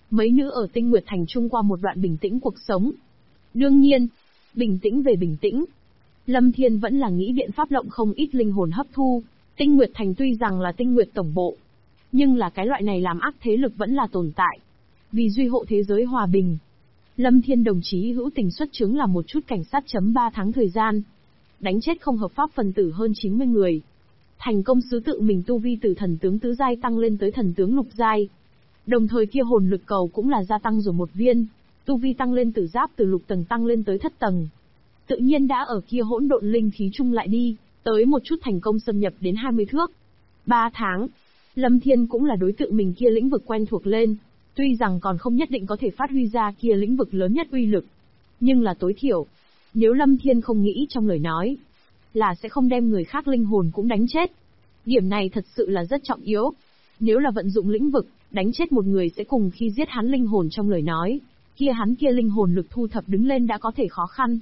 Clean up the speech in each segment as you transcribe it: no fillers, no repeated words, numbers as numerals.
mấy nữ ở Tinh Nguyệt Thành chung qua một đoạn bình tĩnh cuộc sống. Đương nhiên, bình tĩnh về bình tĩnh, Lâm Thiên vẫn là nghĩ biện pháp lộng không ít linh hồn hấp thu. Tinh Nguyệt Thành tuy rằng là Tinh Nguyệt tổng bộ, nhưng là cái loại này làm ác thế lực vẫn là tồn tại. Vì duy hộ thế giới hòa bình, Lâm Thiên đồng chí hữu tình xuất chứng là một chút cảnh sát chấm 3 tháng thời gian. Đánh chết không hợp pháp phần tử hơn 90 người. Thành công sứ tự mình tu vi từ thần tướng tứ giai tăng lên tới thần tướng lục giai. Đồng thời kia hồn lực cầu cũng là gia tăng rồi một viên, tu vi tăng lên từ giáp từ lục tầng tăng lên tới thất tầng. Tự nhiên đã ở kia hỗn độn linh khí chung lại đi, tới một chút thành công xâm nhập đến 20 thước. 3 tháng, Lâm Thiên cũng là đối tượng mình kia lĩnh vực quen thuộc lên, tuy rằng còn không nhất định có thể phát huy ra kia lĩnh vực lớn nhất uy lực, nhưng là tối thiểu, nếu Lâm Thiên không nghĩ trong lời nói, là sẽ không đem người khác linh hồn cũng đánh chết. Điểm này thật sự là rất trọng yếu. Nếu là vận dụng lĩnh vực, đánh chết một người sẽ cùng khi giết hắn linh hồn trong lời nói, kia hắn kia linh hồn lực thu thập đứng lên đã có thể khó khăn.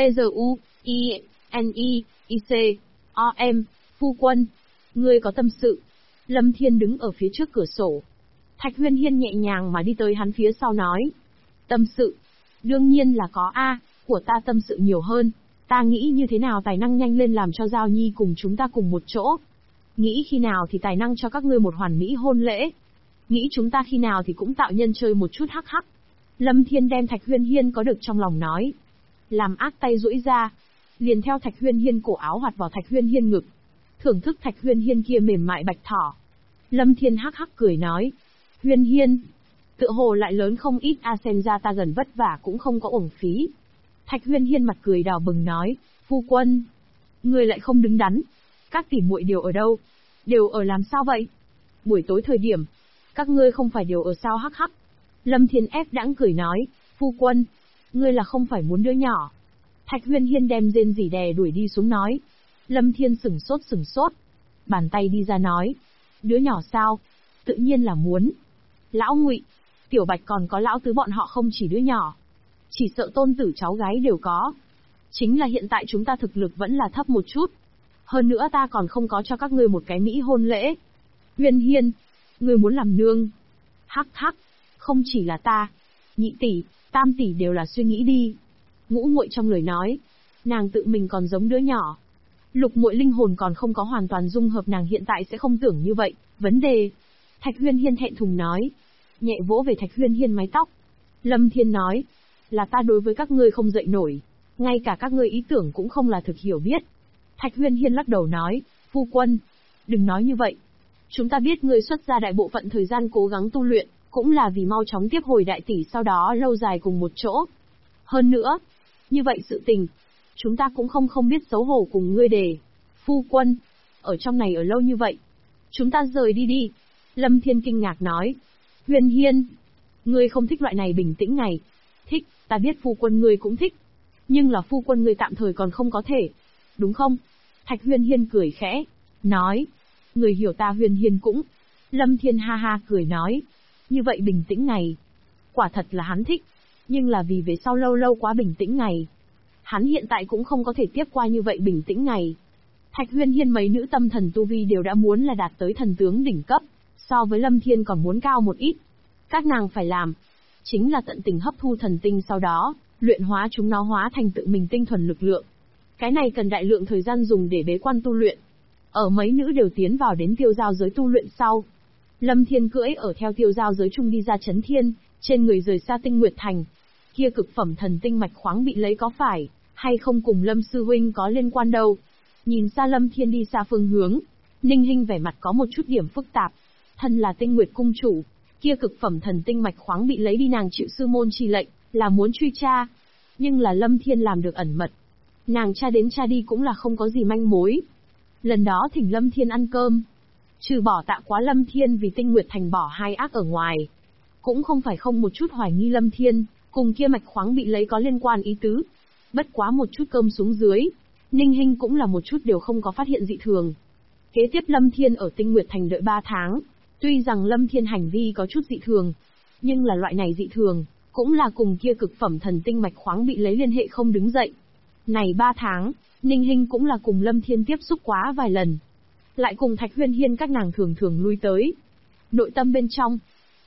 T-Z-U-I-N-I-I-C-O-M, phu quân, ngươi có tâm sự. Lâm Thiên đứng ở phía trước cửa sổ. Thạch Huyên Hiên nhẹ nhàng mà đi tới hắn phía sau nói. Tâm sự? Đương nhiên là có a, của ta tâm sự nhiều hơn. Ta nghĩ như thế nào tài năng nhanh lên làm cho Giao Nhi cùng chúng ta cùng một chỗ. Nghĩ khi nào thì tài năng cho các ngươi một hoàn mỹ hôn lễ. Nghĩ chúng ta khi nào thì cũng tạo nhân chơi một chút hắc hắc. Lâm Thiên đem Thạch Huyên Hiên có được trong lòng nói. Làm ác tay duỗi ra, liền theo Thạch Huyên Hiên cổ áo hoạt vào Thạch Huyên Hiên ngực. Thưởng thức Thạch Huyên Hiên kia mềm mại bạch thỏ. Lâm Thiên hắc hắc cười nói. Huyên Hiên, tựa hồ lại lớn không ít a, xem ra ta gần vất vả cũng không có uổng phí. Thạch Huyên Hiên mặt cười đỏ bừng nói, phu quân, người lại không đứng đắn. Các tỷ muội đều ở đâu? Đều ở làm sao vậy? Buổi tối thời điểm, các ngươi không phải đều ở sao hắc hắc. Lâm Thiên ép đãng cười nói, phu quân, ngươi là không phải muốn đứa nhỏ. Thạch Huyên Hiên đem rên rỉ đè đuổi đi xuống nói. Lâm Thiên sửng sốt. Bàn tay đi ra nói, đứa nhỏ sao? Tự nhiên là muốn. Lão Ngụy, Tiểu Bạch còn có lão tứ bọn họ không chỉ đứa nhỏ. Chỉ sợ tôn tử cháu gái đều có. Chính là hiện tại chúng ta thực lực vẫn là thấp một chút. Hơn nữa ta còn không có cho các ngươi một cái mỹ hôn lễ. Huyên Hiên, ngươi muốn làm nương. Hắc hắc, không chỉ là ta. Nhị tỷ, tam tỷ đều là suy nghĩ đi. Ngũ muội trong lời nói, nàng tự mình còn giống đứa nhỏ. Lục muội linh hồn còn không có hoàn toàn dung hợp, nàng hiện tại sẽ không tưởng như vậy. Vấn đề. Thạch Huyên Hiên thẹn thùng nói. Nhẹ vỗ về Thạch Huyên Hiên mái tóc. Lâm Thiên nói. Là ta đối với các ngươi không dậy nổi. Ngay cả các ngươi ý tưởng cũng không là thực hiểu biết. Thạch Huyên Hiên lắc đầu nói. Phu quân, đừng nói như vậy. Chúng ta biết ngươi xuất ra đại bộ phận thời gian cố gắng tu luyện, cũng là vì mau chóng tiếp hồi đại tỷ, sau đó lâu dài cùng một chỗ. Hơn nữa, như vậy sự tình, chúng ta cũng không biết xấu hổ cùng ngươi để. Phu quân, ở trong này ở lâu như vậy, chúng ta rời đi đi. Lâm Thiên kinh ngạc nói. Huyên Hiên, ngươi không thích loại này bình tĩnh này. Thích, ta biết phu quân ngươi cũng thích. Nhưng là phu quân ngươi tạm thời còn không có thể. Đúng không? Thạch Huyên Hiên cười khẽ, nói. Người hiểu ta Huyên Hiên cũng. Lâm Thiên ha ha cười nói. Như vậy bình tĩnh này, quả thật là hắn thích. Nhưng là vì về sau lâu quá bình tĩnh này, hắn hiện tại cũng không có thể tiếp qua như vậy bình tĩnh này. Thạch Huyên Hiên mấy nữ tâm thần tu vi đều đã muốn là đạt tới thần tướng đỉnh cấp, so với Lâm Thiên còn muốn cao một ít. Các nàng phải làm, chính là tận tình hấp thu thần tinh, sau đó, luyện hóa chúng nó hóa thành tự mình tinh thuần lực lượng. Cái này cần đại lượng thời gian dùng để bế quan tu luyện. Ở mấy nữ đều tiến vào đến tiêu giao giới tu luyện sau, Lâm Thiên cưỡi ở theo tiêu giao giới chung đi ra Chấn Thiên, trên người rời xa Tinh Nguyệt Thành. Kia cực phẩm thần tinh mạch khoáng bị lấy có phải hay không cùng Lâm sư huynh có liên quan đâu? Nhìn xa Lâm Thiên đi xa phương hướng, Ninh Hinh vẻ mặt có một chút điểm phức tạp. Thân là Tinh Nguyệt cung chủ, kia cực phẩm thần tinh mạch khoáng bị lấy đi, nàng chịu sư môn chi lệnh, là muốn truy tra. Nhưng là Lâm Thiên làm được ẩn mật. Nàng tra đến tra đi cũng là không có gì manh mối. Lần đó thỉnh Lâm Thiên ăn cơm, trừ bỏ tạ quá Lâm Thiên vì Tinh Nguyệt Thành bỏ hai ác ở ngoài, cũng không phải không một chút hoài nghi Lâm Thiên cùng kia mạch khoáng bị lấy có liên quan ý tứ. Bất quá một chút cơm xuống dưới, Ninh Hinh cũng là một chút đều không có phát hiện dị thường. Kế tiếp Lâm Thiên ở Tinh Nguyệt Thành đợi 3 tháng, tuy rằng Lâm Thiên hành vi có chút dị thường, nhưng là loại này dị thường, cũng là cùng kia cực phẩm thần tinh mạch khoáng bị lấy liên hệ không đứng dậy. Này 3 tháng, Ninh Hinh cũng là cùng Lâm Thiên tiếp xúc quá vài lần. Lại cùng Thạch Huyên Hiên các nàng thường lui tới. Nội tâm bên trong,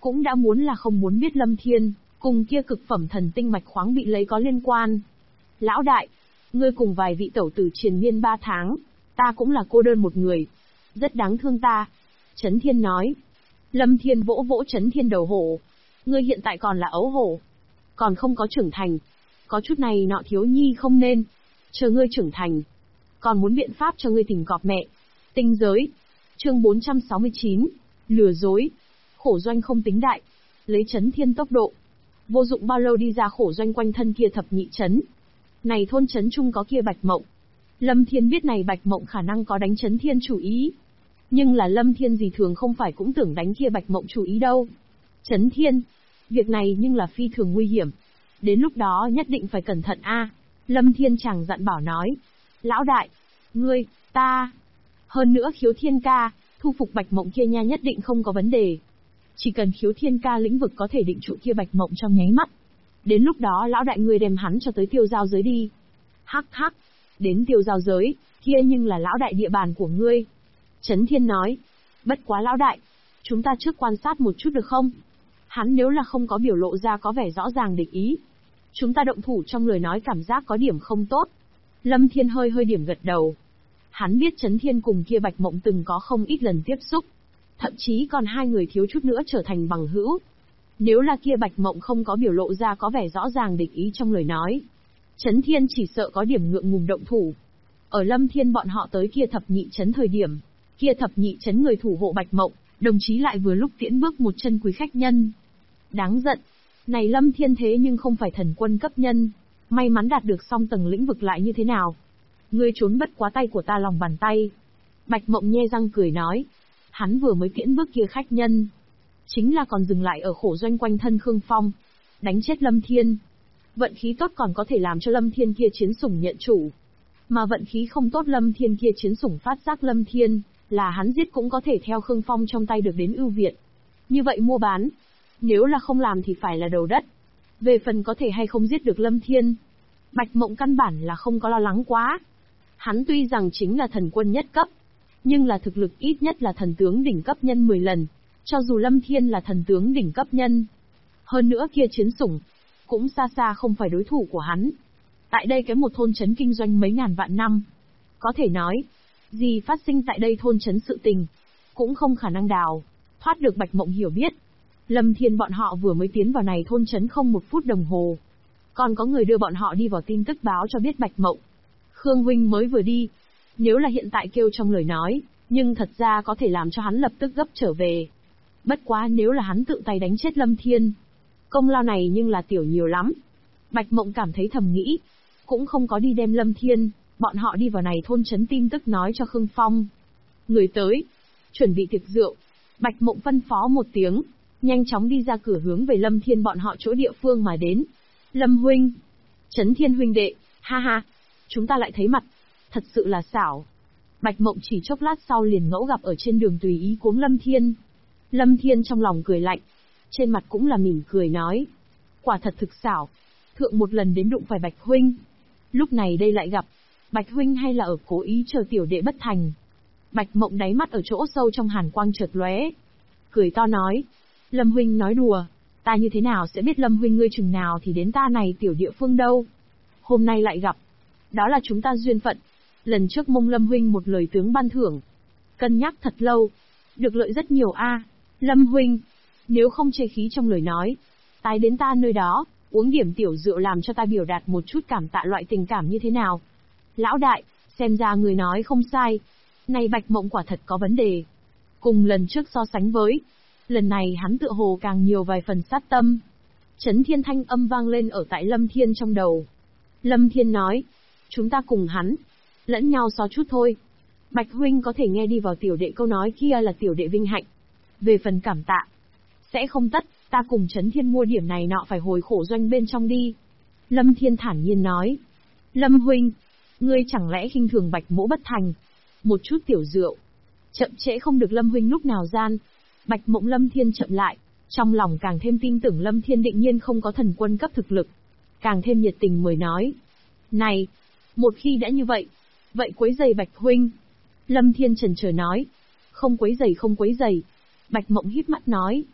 cũng đã muốn là không muốn biết Lâm Thiên, cùng kia cực phẩm thần tinh mạch khoáng bị lấy có liên quan. Lão đại, ngươi cùng vài vị tẩu tử triền miên 3 tháng, ta cũng là cô đơn một người. Rất đáng thương ta. Chấn Thiên nói. Lâm Thiên vỗ vỗ Chấn Thiên đầu hổ. Ngươi hiện tại còn là ấu hổ. Còn không có trưởng thành. Có chút này nọ thiếu nhi không nên. Chờ ngươi trưởng thành. Còn muốn biện pháp cho ngươi tìm cọp mẹ. Tinh giới. Chương 469. Lừa dối. Khổ doanh không tính đại. Lấy Chấn Thiên tốc độ. Vô dụng bao lâu đi ra khổ doanh quanh thân kia thập nhị trấn. Này thôn trấn chung có kia Bạch Mộng. Lâm Thiên biết này Bạch Mộng khả năng có đánh Chấn Thiên chủ ý. Nhưng là Lâm Thiên gì thường không phải cũng tưởng đánh kia Bạch Mộng chủ ý đâu. Chấn Thiên. Việc này nhưng là phi thường nguy hiểm. Đến lúc đó nhất định phải cẩn thận a. Lâm Thiên chàng dặn bảo nói. Lão đại. Ngươi, ta. Hơn nữa Khiếu Thiên ca, thu phục Bạch Mộng kia nha nhất định không có vấn đề. Chỉ cần Khiếu Thiên ca lĩnh vực có thể định trụ kia Bạch Mộng trong nháy mắt. Đến lúc đó lão đại ngươi đem hắn cho tới tiêu giao giới đi. Hắc hắc. Đến tiêu giao giới, kia nhưng là lão đại địa bàn của ngươi. Chấn Thiên nói. Bất quá lão đại. Chúng ta trước quan sát một chút được không? Hắn nếu là không có biểu lộ ra có vẻ rõ ràng địch ý. Chúng ta động thủ trong lời nói cảm giác có điểm không tốt. Lâm Thiên hơi điểm gật đầu. Hắn biết Chấn Thiên cùng kia Bạch Mộng từng có không ít lần tiếp xúc. Thậm chí còn hai người thiếu chút nữa trở thành bằng hữu. Nếu là kia Bạch Mộng không có biểu lộ ra có vẻ rõ ràng địch ý trong lời nói. Chấn Thiên chỉ sợ có điểm ngượng ngùng động thủ. Ở Lâm Thiên bọn họ tới kia thập nhị trấn thời điểm. Kia thập nhị trấn người thủ hộ Bạch Mộng, đồng chí lại vừa lúc tiễn bước một chân quý khách nhân. Đáng giận. Này Lâm Thiên thế nhưng không phải thần quân cấp nhân. May mắn đạt được song tầng lĩnh vực lại như thế nào. Ngươi trốn bất quá tay của ta lòng bàn tay. Bạch Mộng nhe răng cười nói. Hắn vừa mới tiễn bước kia khách nhân. Chính là còn dừng lại ở khổ doanh quanh thân Khương Phong. Đánh chết Lâm Thiên. Vận khí tốt còn có thể làm cho Lâm Thiên kia chiến sủng nhận chủ. Mà vận khí không tốt Lâm Thiên kia chiến sủng phát giác Lâm Thiên, là hắn giết cũng có thể theo Khương Phong trong tay được đến ưu việt. Như vậy mua bán. Nếu là không làm thì phải là đầu đất. Về phần có thể hay không giết được Lâm Thiên. Bạch Mộng căn bản là không có lo lắng quá. Hắn tuy rằng chính là thần quân nhất cấp. Nhưng là thực lực ít nhất là thần tướng đỉnh cấp nhân 10 lần. Cho dù Lâm Thiên là thần tướng đỉnh cấp nhân. Hơn nữa kia chiến sủng. Cũng xa xa không phải đối thủ của hắn. Tại đây cái một thôn trấn kinh doanh mấy ngàn vạn năm. Có thể nói. Gì phát sinh tại đây thôn trấn sự tình. Cũng không khả năng đào. Thoát được Bạch Mộng hiểu biết. Lâm Thiên bọn họ vừa mới tiến vào này thôn trấn không 1 phút đồng hồ. Còn có người đưa bọn họ đi vào tin tức báo cho biết Bạch Mộng. Khương huynh mới vừa đi. Nếu là hiện tại kêu trong lời nói, nhưng thật ra có thể làm cho hắn lập tức gấp trở về. Bất quá nếu là hắn tự tay đánh chết Lâm Thiên. Công lao này nhưng là tiểu nhiều lắm. Bạch Mộng cảm thấy thầm nghĩ. Cũng không có đi đem Lâm Thiên, bọn họ đi vào này thôn trấn tin tức nói cho Khương Phong. Người tới. Chuẩn bị tiệc rượu. Bạch Mộng phân phó một tiếng. Nhanh chóng đi ra cửa hướng về Lâm Thiên bọn họ chỗ địa phương mà đến. Lâm huynh. Chấn Thiên huynh đệ. Ha ha. Chúng ta lại thấy mặt. Thật sự là xảo. Bạch Mộng chỉ chốc lát sau liền ngẫu gặp ở trên đường tùy ý cuống Lâm Thiên. Lâm Thiên trong lòng cười lạnh. Trên mặt cũng là mỉm cười nói. Quả thật thực xảo. Thượng một lần đến đụng phải Bạch huynh. Lúc này đây lại gặp. Bạch huynh hay là ở cố ý chờ tiểu đệ bất thành. Bạch Mộng đáy mắt ở chỗ sâu trong hàn quang chợt lóe. Cười to nói. Lâm huynh nói đùa. Ta như thế nào sẽ biết Lâm huynh ngươi chừng nào thì đến ta này tiểu địa phương đâu. Hôm nay lại gặp. Đó là chúng ta duyên phận. Lần trước mông Lâm huynh một lời tướng ban thưởng. Cân nhắc thật lâu. Được lợi rất nhiều a. Lâm huynh. Nếu không chê khí trong lời nói. Tái đến ta nơi đó. Uống điểm tiểu rượu làm cho ta biểu đạt một chút cảm tạ loại tình cảm như thế nào. Lão đại. Xem ra người nói không sai. Này Bạch Mộng quả thật có vấn đề. Cùng lần trước so sánh với. Lần này hắn tựa hồ càng nhiều vài phần sát tâm. Chấn Thiên thanh âm vang lên ở tại Lâm Thiên trong đầu. Lâm Thiên nói. Chúng ta cùng hắn. Lẫn nhau so chút thôi. Bạch huynh có thể nghe đi vào tiểu đệ câu nói kia là tiểu đệ vinh hạnh. Về phần cảm tạ. Sẽ không tất, ta cùng Chấn Thiên mua điểm này nọ phải hồi khổ doanh bên trong đi. Lâm Thiên thản nhiên nói. Lâm huynh. Ngươi chẳng lẽ khinh thường Bạch mỗ bất thành. Một chút tiểu rượu. Chậm trễ không được Lâm huynh lúc nào gian. Bạch Mộng Lâm Thiên chậm lại. Trong lòng càng thêm tin tưởng Lâm Thiên định nhiên không có thần quân cấp thực lực. Càng thêm nhiệt tình mới nói. Này. Một khi đã như vậy. Vậy quấy giày Bạch huynh. Lâm Thiên chần chờ nói. Không quấy giày không quấy giày. Bạch Mộng híp mắt nói.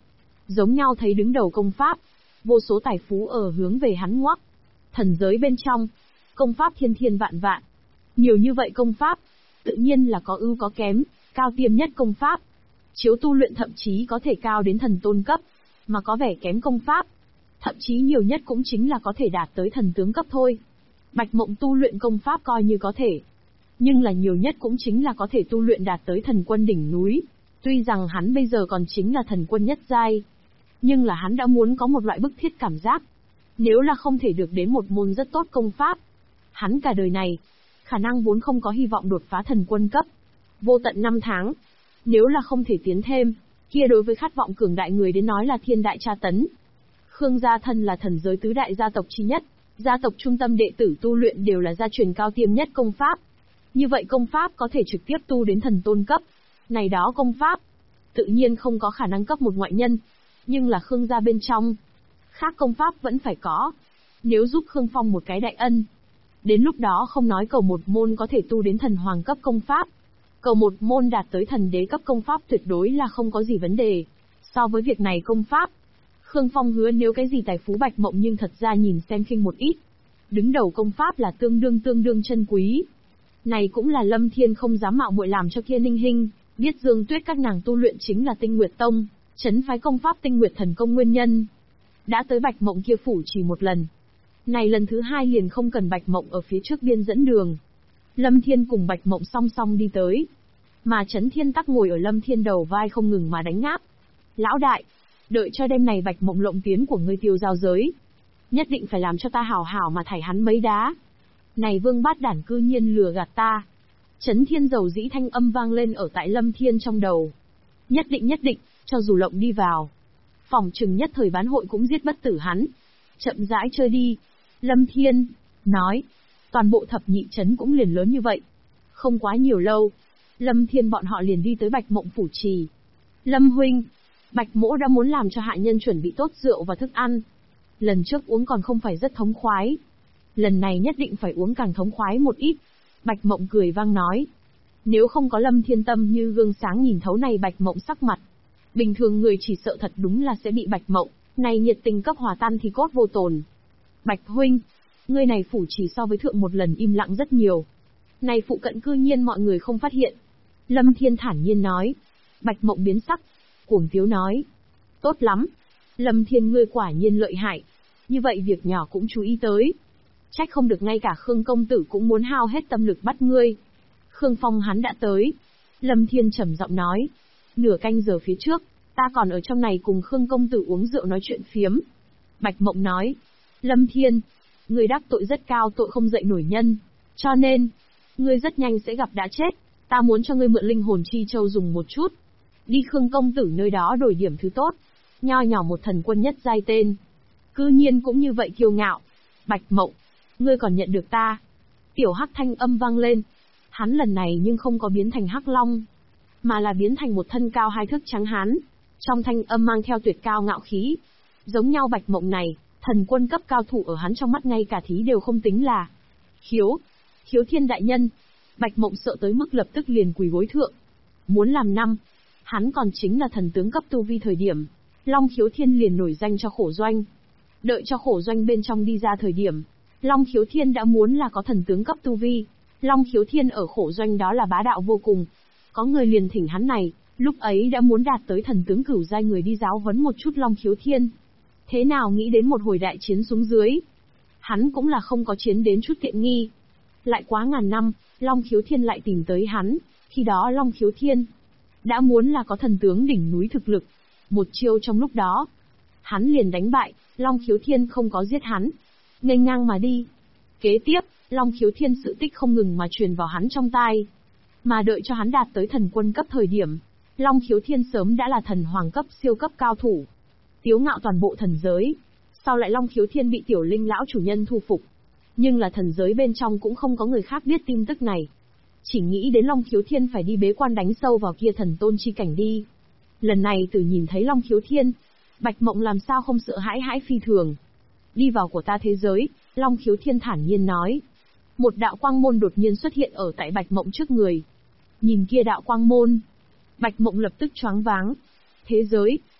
giống nhau thấy đứng đầu công pháp, vô số tài phú ở hướng về hắn ngoắc. Thần giới bên trong, công pháp thiên thiên vạn vạn. Nhiều như vậy công pháp, tự nhiên là có ưu có kém, cao tiêm nhất công pháp. Chiếu tu luyện thậm chí có thể cao đến thần tôn cấp, mà có vẻ kém công pháp. Thậm chí nhiều nhất cũng chính là có thể đạt tới thần tướng cấp thôi. Bạch Mộng tu luyện công pháp coi như có thể. Nhưng là nhiều nhất cũng chính là có thể tu luyện đạt tới thần quân đỉnh núi. Tuy rằng hắn bây giờ còn chính là thần quân nhất giai. Nhưng là hắn đã muốn có một loại bức thiết cảm giác. Nếu là không thể được đến một môn rất tốt công pháp, hắn cả đời này, khả năng vốn không có hy vọng đột phá thần quân cấp. Vô tận 5 tháng, nếu là không thể tiến thêm, kia đối với khát vọng cường đại người đến nói là thiên đại tra tấn. Khương gia thân là thần giới tứ đại gia tộc chi nhất, gia tộc trung tâm đệ tử tu luyện đều là gia truyền cao tiêm nhất công pháp. Như vậy công pháp có thể trực tiếp tu đến thần tôn cấp. Này đó công pháp, tự nhiên không có khả năng cấp một ngoại nhân, nhưng là Khương gia bên trong, khác công pháp vẫn phải có. Nếu giúp Khương Phong một cái đại ân, đến lúc đó không nói cầu một môn có thể tu đến thần hoàng cấp công pháp, cầu một môn đạt tới thần đế cấp công pháp tuyệt đối là không có gì vấn đề. So với việc này công pháp, Khương Phong hứa nếu cái gì tài phú Bạch Mộng nhưng thật ra nhìn xem khinh một ít. Đứng đầu công pháp là tương đương chân quý. Này cũng là Lâm Thiên không dám mạo muội làm cho kia Ninh Hinh, biết Dương Tuyết các nàng tu luyện chính là Tinh Nguyệt Tông, trấn phái công pháp Tinh Nguyệt Thần Công nguyên nhân. Đã tới Bạch Mộng kia phủ chỉ một lần. Này lần thứ 2 liền không cần Bạch Mộng ở phía trước biên dẫn đường. Lâm Thiên cùng Bạch Mộng song song đi tới. Mà Trấn Thiên Tắc ngồi ở Lâm Thiên đầu vai không ngừng mà đánh ngáp. Lão đại, đợi cho đêm này Bạch Mộng lộng tiến của ngươi tiêu giao giới. Nhất định phải làm cho ta hảo hảo mà thải hắn mấy đá. Này Vương Bát Đản cư nhiên lừa gạt ta. Trấn Thiên dầu dĩ thanh âm vang lên ở tại Lâm Thiên trong đầu. Nhất định, cho dù lộng đi vào, phòng trừng nhất thời bán hội cũng giết bất tử hắn. Chậm rãi chơi đi. Lâm Thiên nói, toàn bộ thập nhị trấn cũng liền lớn như vậy. Không quá nhiều lâu, Lâm Thiên bọn họ liền đi tới Bạch Mộng phủ trì. Lâm huynh, Bạch Mỗ đã muốn làm cho hạ nhân chuẩn bị tốt rượu và thức ăn. Lần trước uống còn không phải rất thống khoái. Lần này nhất định phải uống càng thống khoái một ít. Bạch Mộng cười vang nói. Nếu không có Lâm Thiên tâm như gương sáng nhìn thấu này Bạch Mộng sắc mặt, bình thường người chỉ sợ thật đúng là sẽ bị Bạch Mộng này nhiệt tình cấp hòa tan thì cốt vô tồn. Bạch huynh, ngươi này phủ chỉ so với thượng một lần im lặng rất nhiều. Này phụ cận cư nhiên mọi người không phát hiện. Lâm Thiên thản nhiên nói. Bạch Mộng biến sắc, cuồng tiếu nói. Tốt lắm. Lâm Thiên ngươi quả nhiên lợi hại. Như vậy việc nhỏ cũng chú ý tới. Trách không được ngay cả Khương công tử cũng muốn hao hết tâm lực bắt ngươi. Khương Phong hắn đã tới. Lâm Thiên trầm giọng nói. Nửa canh giờ phía trước, ta còn ở trong này cùng Khương công tử uống rượu nói chuyện phiếm. Bạch Mộng nói. Lâm Thiên, ngươi đắc tội rất cao, tội không dậy nổi nhân. Cho nên, ngươi rất nhanh sẽ gặp đã chết. Ta muốn cho ngươi mượn linh hồn chi châu dùng một chút. Đi Khương công tử nơi đó đổi điểm thứ tốt. Nho nhỏ một thần quân nhất giai tên. Cư nhiên cũng như vậy kiêu ngạo. Bạch Mộng, ngươi còn nhận được ta. Tiểu Hắc thanh âm vang lên. Hắn lần này nhưng không có biến thành Hắc Long, mà là biến thành một thân cao 2 thước trắng hán. Trong thanh âm mang theo tuyệt cao ngạo khí. Giống nhau Bạch Mộng này, thần quân cấp cao thủ ở hắn trong mắt ngay cả thí đều không tính là. Khiếu Thiên đại nhân. Bạch Mộng sợ tới mức lập tức liền quỳ gối thượng. Muốn làm năm, hắn còn chính là thần tướng cấp tu vi thời điểm, Long Khiếu Thiên liền nổi danh cho Khổ Doanh. Đợi cho Khổ Doanh bên trong đi ra thời điểm, Long Khiếu Thiên đã muốn là có thần tướng cấp tu vi. Long Khiếu Thiên ở Khổ Doanh đó là bá đạo vô cùng. Có người liền thỉnh hắn này, lúc ấy đã muốn đạt tới thần tướng cửu giai người đi giáo huấn một chút Long Khiếu Thiên. Thế nào nghĩ đến một hồi đại chiến xuống dưới, hắn cũng là không có chiến đến chút tiện nghi. Lại quá ngàn năm, Long Khiếu Thiên lại tìm tới hắn, khi đó Long Khiếu Thiên đã muốn là có thần tướng đỉnh núi thực lực. Một chiêu trong lúc đó, hắn liền đánh bại, Long Khiếu Thiên không có giết hắn, nghênh ngang mà đi. Kế tiếp, Long Khiếu Thiên sự tích không ngừng mà truyền vào hắn trong tai. Mà đợi cho hắn đạt tới thần quân cấp thời điểm, Long Khiếu Thiên sớm đã là thần hoàng cấp siêu cấp cao thủ, tiếu ngạo toàn bộ thần giới. Sau lại Long Khiếu Thiên bị Tiểu Linh lão chủ nhân thu phục, nhưng là thần giới bên trong cũng không có người khác biết tin tức này. Chỉ nghĩ đến Long Khiếu Thiên phải đi bế quan đánh sâu vào kia thần tôn chi cảnh đi. Lần này từ nhìn thấy Long Khiếu Thiên, Bạch Mộng làm sao không sợ hãi phi thường. Đi vào của ta thế giới, Long Khiếu Thiên thản nhiên nói. Một đạo quang môn đột nhiên xuất hiện ở tại Bạch Mộng trước người. Nhìn kia đạo quang môn, Bạch Mộng lập tức choáng váng. Thế giới,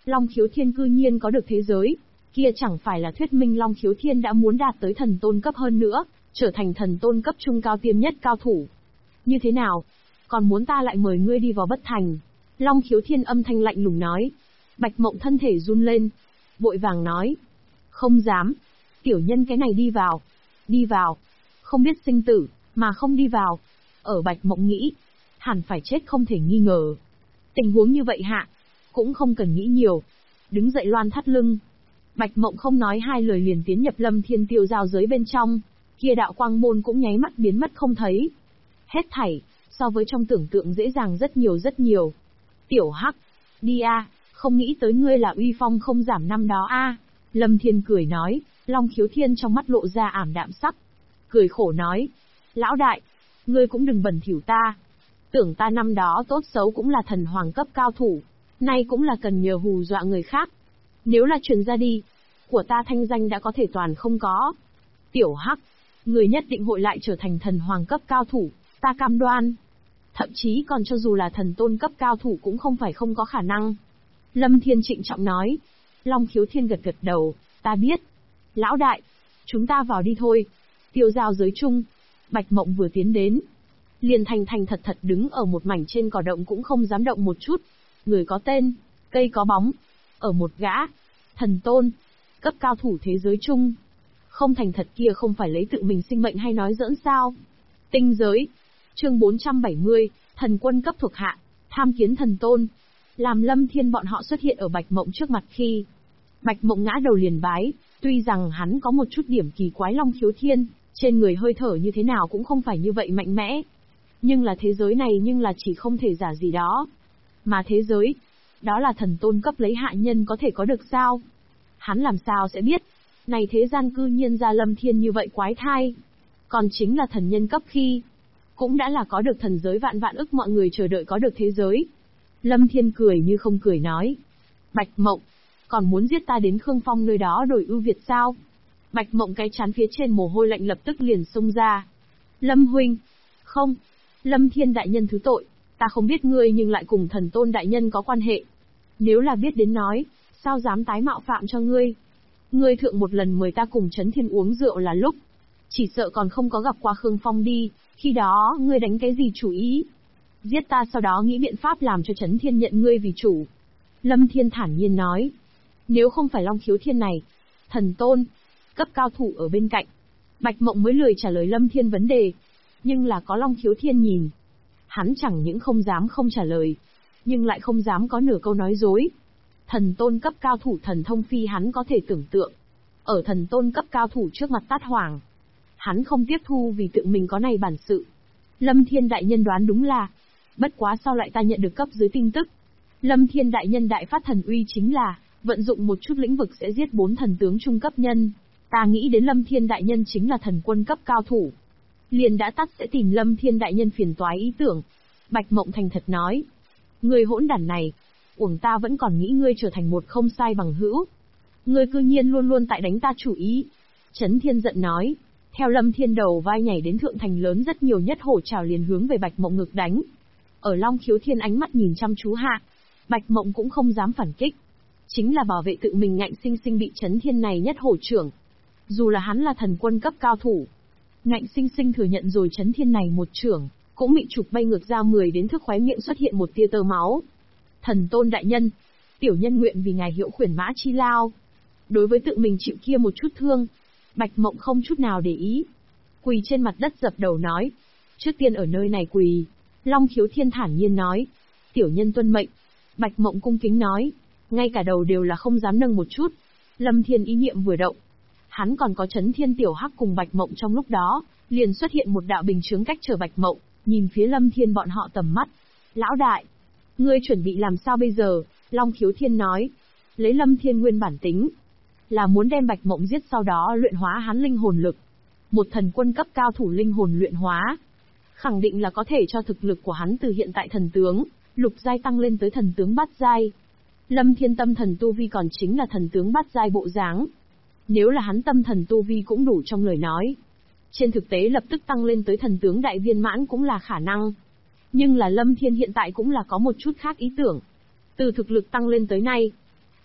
Long Khiếu Thiên cư nhiên có được thế giới, kia chẳng phải là thuyết minh Long Khiếu Thiên đã muốn đạt tới thần tôn cấp hơn nữa, trở thành thần tôn cấp trung cao tiêm nhất cao thủ. Như thế nào? Còn muốn ta lại mời ngươi đi vào bất thành? Long Khiếu Thiên âm thanh lạnh lùng nói. Bạch Mộng thân thể run lên, vội vàng nói. Không dám. Tiểu nhân cái này đi vào. Đi vào. Không biết sinh tử, mà không đi vào. Ở Bạch Mộng nghĩ, hẳn phải chết không thể nghi ngờ. Tình huống như vậy hạ, cũng không cần nghĩ nhiều. Đứng dậy loan thắt lưng. Bạch Mộng không nói hai lời liền tiến nhập Lâm Thiên tiêu giao giới bên trong. Kia đạo quang môn cũng nháy mắt biến mất không thấy. Hết thảy, so với trong tưởng tượng dễ dàng rất nhiều rất nhiều. Tiểu Hắc, đi a, không nghĩ tới ngươi là uy phong không giảm năm đó a. Lâm Thiên cười nói, Long Khiếu Thiên trong mắt lộ ra ảm đạm sắc. Cười khổ nói, lão đại, ngươi cũng đừng bẩn thỉu ta. Tưởng ta năm đó tốt xấu cũng là thần hoàng cấp cao thủ, nay cũng là cần nhờ hù dọa người khác. Nếu là truyền ra đi, của ta thanh danh đã có thể toàn không có. Tiểu Hắc, người nhất định hội lại trở thành thần hoàng cấp cao thủ, ta cam đoan. Thậm chí còn cho dù là thần tôn cấp cao thủ cũng không phải không có khả năng. Lâm Thiên trịnh trọng nói. Long Khiếu Thiên gật gật đầu, ta biết. Lão đại, chúng ta vào đi thôi. Tiêu giao giới chung. Bạch Mộng vừa tiến đến, liền thành thật thật đứng ở một mảnh trên cỏ động cũng không dám động một chút. Người có tên, cây có bóng. Ở một gã, thần tôn, cấp cao thủ thế giới chung. Không thành thật kia không phải lấy tự mình sinh mệnh hay nói giỡn sao? Tinh giới. Chương 470, thần quân cấp thuộc hạ, tham kiến thần tôn. Làm Lâm Thiên bọn họ xuất hiện ở Bạch Mộng trước mặt khi Bạch Mộng ngã đầu liền bái, tuy rằng hắn có một chút điểm kỳ quái Long Khiếu Thiên, trên người hơi thở như thế nào cũng không phải như vậy mạnh mẽ. Nhưng là thế giới này nhưng là chỉ không thể giả gì đó. Mà thế giới, đó là thần tôn cấp lấy hạ nhân có thể có được sao? Hắn làm sao sẽ biết, này thế gian cư nhiên ra Lâm Thiên như vậy quái thai. Còn chính là thần nhân cấp khi cũng đã là có được thần giới vạn vạn ức mọi người chờ đợi có được thế giới. Lâm Thiên cười như không cười nói. Bạch Mộng, còn muốn giết ta đến Khương Phong nơi đó đổi ưu việt sao? Bạch Mộng cái chán phía trên mồ hôi lạnh lập tức liền xông ra. Lâm huynh, không, Lâm Thiên đại nhân thứ tội, ta không biết ngươi nhưng lại cùng thần tôn đại nhân có quan hệ. Nếu là biết đến nói, sao dám tái mạo phạm cho ngươi? Ngươi thượng một lần mời ta cùng Chấn Thiên uống rượu là lúc, chỉ sợ còn không có gặp qua Khương Phong đi, khi đó ngươi đánh cái gì chủ ý? Giết ta sau đó nghĩ biện pháp làm cho Chấn Thiên nhận ngươi vì chủ. Lâm Thiên thản nhiên nói. Nếu không phải Long Khiếu Thiên này, thần tôn, cấp cao thủ ở bên cạnh, Bạch Mộng mới lười trả lời Lâm Thiên vấn đề. Nhưng là có Long Khiếu Thiên nhìn, hắn chẳng những không dám không trả lời, nhưng lại không dám có nửa câu nói dối. Thần tôn cấp cao thủ thần thông phi hắn có thể tưởng tượng. Ở thần tôn cấp cao thủ trước mặt tát hoàng, hắn không tiếp thu vì tự mình có này bản sự. Lâm Thiên đại nhân đoán đúng là, bất quá sau lại ta nhận được cấp dưới tin tức. Lâm Thiên đại nhân đại phát thần uy chính là, vận dụng một chút lĩnh vực sẽ giết 4 thần tướng trung cấp nhân. Ta nghĩ đến Lâm Thiên đại nhân chính là thần quân cấp cao thủ. Liền đã tắt sẽ tìm Lâm Thiên đại nhân phiền toái ý tưởng. Bạch Mộng thành thật nói. Người hỗn đản này, uổng ta vẫn còn nghĩ ngươi trở thành một không sai bằng hữu. Ngươi cư nhiên luôn luôn tại đánh ta chủ ý. Chấn Thiên giận nói. Theo Lâm Thiên đầu vai nhảy đến thượng thành lớn rất nhiều nhất hổ trảo liền hướng về Bạch Mộng ngực đánh. Ở Long Khiếu Thiên ánh mắt nhìn chăm chú hạ, Bạch Mộng cũng không dám phản kích. Chính là bảo vệ tự mình ngạnh sinh sinh bị Chấn Thiên này nhất hổ trưởng. Dù là hắn là thần quân cấp cao thủ, ngạnh sinh sinh thừa nhận rồi Chấn Thiên này một trưởng, cũng bị chụp bay ngược ra 10 đến thước khóe miệng xuất hiện một tia tơ máu. Thần tôn đại nhân, tiểu nhân nguyện vì ngài hiệu khuyển mã chi lao. Đối với tự mình chịu kia một chút thương, Bạch Mộng không chút nào để ý. Quỳ trên mặt đất dập đầu nói. Trước tiên ở nơi này quỳ. Long Khiếu Thiên thản nhiên nói. Tiểu nhân tuân mệnh. Bạch Mộng cung kính nói. Ngay cả đầu đều là không dám nâng một chút. Lâm Thiên ý niệm vừa động. Hắn còn có Chấn Thiên Tiểu Hắc cùng Bạch Mộng trong lúc đó, liền xuất hiện một đạo bình chướng cách trở Bạch Mộng, nhìn phía Lâm Thiên bọn họ tầm mắt. Lão đại, ngươi chuẩn bị làm sao bây giờ? Long Khiếu Thiên nói. Lấy Lâm Thiên nguyên bản tính, là muốn đem Bạch Mộng giết sau đó luyện hóa hắn linh hồn lực. Một thần quân cấp cao thủ linh hồn luyện hóa, khẳng định là có thể cho thực lực của hắn từ hiện tại thần tướng, lục giai tăng lên tới thần tướng bát giai. Lâm Thiên tâm thần tu vi còn chính là thần tướng bát giai bộ dáng. Nếu là hắn tâm thần tu vi cũng đủ trong lời nói, trên thực tế lập tức tăng lên tới thần tướng đại viên mãn cũng là khả năng. Nhưng là Lâm Thiên hiện tại cũng là có một chút khác ý tưởng. Từ thực lực tăng lên tới nay,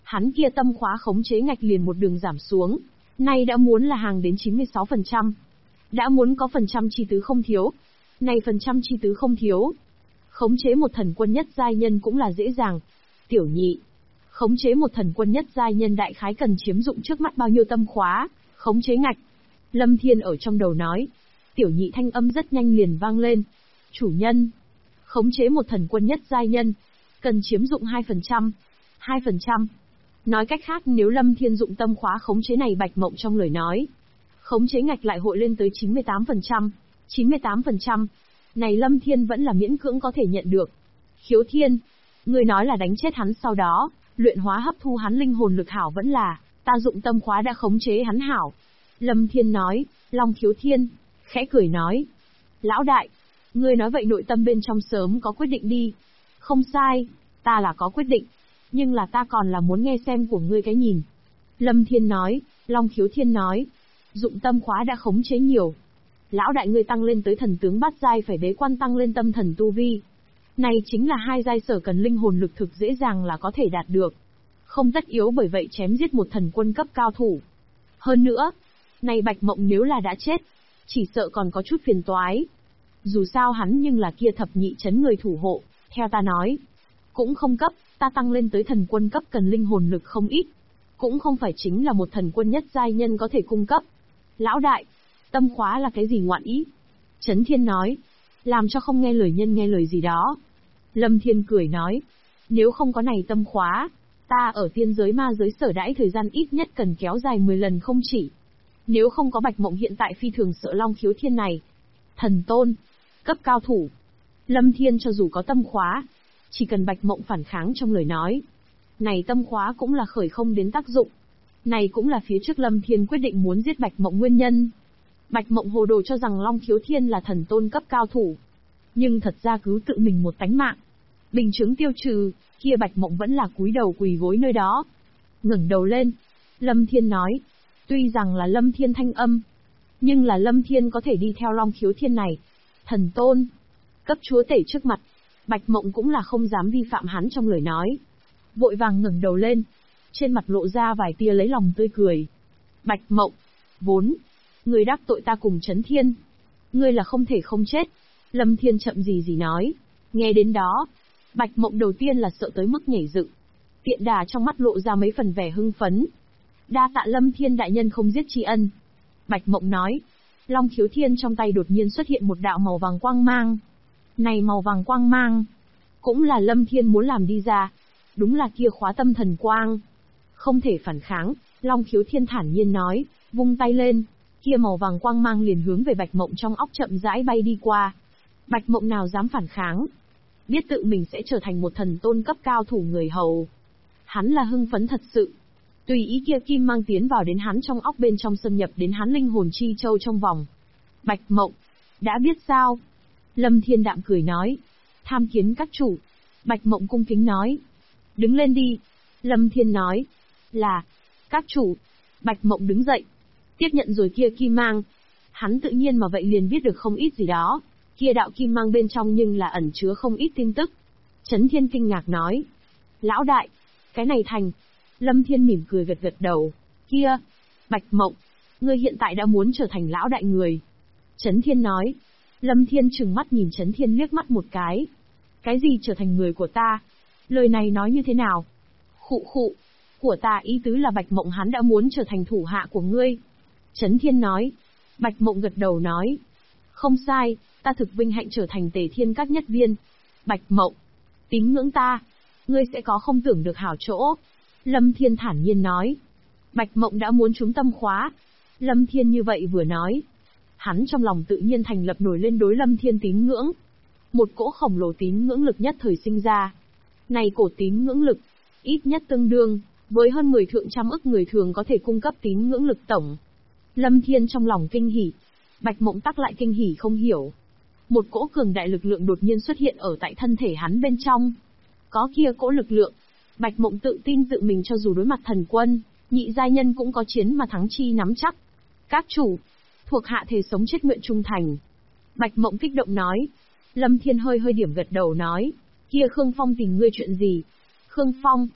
Hắn kia tâm khóa khống chế ngạch liền một đường giảm xuống, nay đã muốn là hàng đến 96%. Đã muốn có phần trăm chi tứ không thiếu. Này phần trăm chi tứ không thiếu. Khống chế một thần quân nhất giai nhân cũng là dễ dàng. Tiểu nhị, khống chế một thần quân nhất giai nhân đại khái cần chiếm dụng trước mắt bao nhiêu tâm khóa, khống chế ngạch. Lâm Thiên ở trong đầu nói. Tiểu nhị thanh âm rất nhanh liền vang lên. Chủ nhân, khống chế một thần quân nhất giai nhân, cần chiếm dụng 2%. 2%. Nói cách khác nếu Lâm Thiên dụng tâm khóa khống chế này Bạch Mộng trong lời nói, khống chế ngạch lại hội lên tới 98%. 98%. Này Lâm Thiên vẫn là miễn cưỡng có thể nhận được. Khiếu Thiên, ngươi nói là đánh chết hắn sau đó, luyện hóa hấp thu hắn linh hồn lực hảo vẫn là, ta dụng tâm khóa đã khống chế hắn hảo. Lâm Thiên nói, Long Khiếu Thiên, khẽ cười nói. Lão đại, ngươi nói vậy nội tâm bên trong sớm có quyết định đi. Không sai, ta là có quyết định. Nhưng là ta còn là muốn nghe xem của ngươi cái nhìn. Lâm Thiên nói, Long Khiếu Thiên nói. Dụng tâm khóa đã khống chế nhiều. Lão đại ngươi tăng lên tới thần tướng bát giai phải bế quan tăng lên tâm thần tu vi. Này chính là 2 giai sở cần linh hồn lực thực dễ dàng là có thể đạt được. Không tất yếu bởi vậy chém giết một thần quân cấp cao thủ. Hơn nữa, này Bạch Mộng nếu là đã chết, chỉ sợ còn có chút phiền toái. Dù sao hắn nhưng là kia thập nhị chấn người thủ hộ, theo ta nói. Cũng không cấp, ta tăng lên tới thần quân cấp cần linh hồn lực không ít. Cũng không phải chính là một thần quân nhất giai nhân có thể cung cấp. Lão đại, tâm khóa là cái gì ngoạn ý? Chấn Thiên nói, làm cho không nghe lời nhân nghe lời gì đó. Lâm Thiên cười nói, nếu không có này tâm khóa, ta ở tiên giới ma giới sở đãi thời gian ít nhất cần kéo dài 10 lần không chỉ. Nếu không có Bạch Mộng hiện tại phi thường sợ Long Khiếu Thiên này. Thần tôn, cấp cao thủ. Lâm Thiên cho dù có tâm khóa, chỉ cần Bạch Mộng phản kháng trong lời nói. Này tâm khóa cũng là khởi không đến tác dụng. Này cũng là phía trước Lâm Thiên quyết định muốn giết Bạch Mộng nguyên nhân. Bạch Mộng hồ đồ cho rằng Long Khiếu Thiên là thần tôn cấp cao thủ. Nhưng thật ra cứu tự mình một tánh mạng. Bình chứng tiêu trừ, kia Bạch Mộng vẫn là cúi đầu quỳ gối nơi đó. Ngẩng đầu lên. Lâm Thiên nói. Tuy rằng là Lâm Thiên thanh âm. Nhưng là Lâm Thiên có thể đi theo Long Khiếu Thiên này. Thần tôn. Cấp chúa tể trước mặt. Bạch Mộng cũng là không dám vi phạm hắn trong lời nói. Vội vàng ngẩng đầu lên. Trên mặt lộ ra vài tia lấy lòng tươi cười. Bạch Mộng. Vốn. Người đắc tội ta cùng Chấn Thiên. Ngươi là không thể không chết. Lâm Thiên chậm gì nói. Nghe đến đó. Bạch Mộng đầu tiên là sợ tới mức nhảy dựng. Tiện đà trong mắt lộ ra mấy phần vẻ hưng phấn. Đa tạ Lâm Thiên đại nhân không giết tri ân. Bạch Mộng nói. Long Khiếu Thiên trong tay đột nhiên xuất hiện một đạo màu vàng quang mang. Này màu vàng quang mang. Cũng là Lâm Thiên muốn làm đi ra. Đúng là kia khóa tâm thần quang. Không thể phản kháng. Long Khiếu Thiên thản nhiên nói. Vung tay lên. Kia màu vàng quang mang liền hướng về Bạch Mộng trong óc chậm rãi bay đi qua. Bạch Mộng nào dám phản kháng. Biết tự mình sẽ trở thành một thần tôn cấp cao thủ người hầu. Hắn là hưng phấn thật sự. Tùy ý kia kim mang tiến vào đến hắn trong óc bên trong xâm nhập đến hắn linh hồn chi châu trong vòng. Bạch Mộng, đã biết sao? Lâm Thiên đạm cười nói. Tham kiến các chủ. Bạch Mộng cung kính nói. Đứng lên đi. Lâm Thiên nói. Là. Các chủ. Bạch Mộng đứng dậy. Tiếp nhận rồi kia kim mang. Hắn tự nhiên mà vậy liền biết được không ít gì đó. Kia đạo kim mang bên trong nhưng là ẩn chứa không ít tin tức. Chấn Thiên kinh ngạc nói. Lão đại. Cái này thành. Lâm Thiên mỉm cười gật đầu. Kia. Bạch Mộng. Ngươi hiện tại đã muốn trở thành lão đại người. Chấn Thiên nói. Lâm Thiên trừng mắt nhìn Chấn Thiên liếc mắt một cái. Cái gì trở thành người của ta? Lời này nói như thế nào? Khụ khụ. Của ta ý tứ là Bạch Mộng hắn đã muốn trở thành thủ hạ của ngươi. Chấn Thiên nói. Bạch Mộng gật đầu nói. Không sai, ta thực vinh hạnh trở thành Tề Thiên các nhất viên. Bạch Mộng. Tín ngưỡng ta. Ngươi sẽ có không tưởng được hảo chỗ. Lâm Thiên thản nhiên nói. Bạch Mộng đã muốn trúng tâm khóa. Lâm Thiên như vậy vừa nói. Hắn trong lòng tự nhiên thành lập nổi lên đối Lâm Thiên tín ngưỡng. Một cỗ khổng lồ tín ngưỡng lực nhất thời sinh ra. Này cổ tín ngưỡng lực, ít nhất tương đương, với hơn 10 thượng trăm ức người thường có thể cung cấp tín ngưỡng lực tổng. Lâm Thiên trong lòng kinh hỉ. Bạch Mộng tắc lại kinh hỉ không hiểu. Một cỗ cường đại lực lượng đột nhiên xuất hiện ở tại thân thể hắn bên trong. Có kia cỗ lực lượng. Bạch Mộng tự tin tự mình cho dù đối mặt thần quân, nhị giai nhân cũng có chiến mà thắng chi nắm chắc. Các chủ, thuộc hạ thề sống chết nguyện trung thành. Bạch Mộng kích động nói. Lâm Thiên hơi điểm gật đầu nói. Kia Khương Phong tìm ngươi chuyện gì? Khương Phong.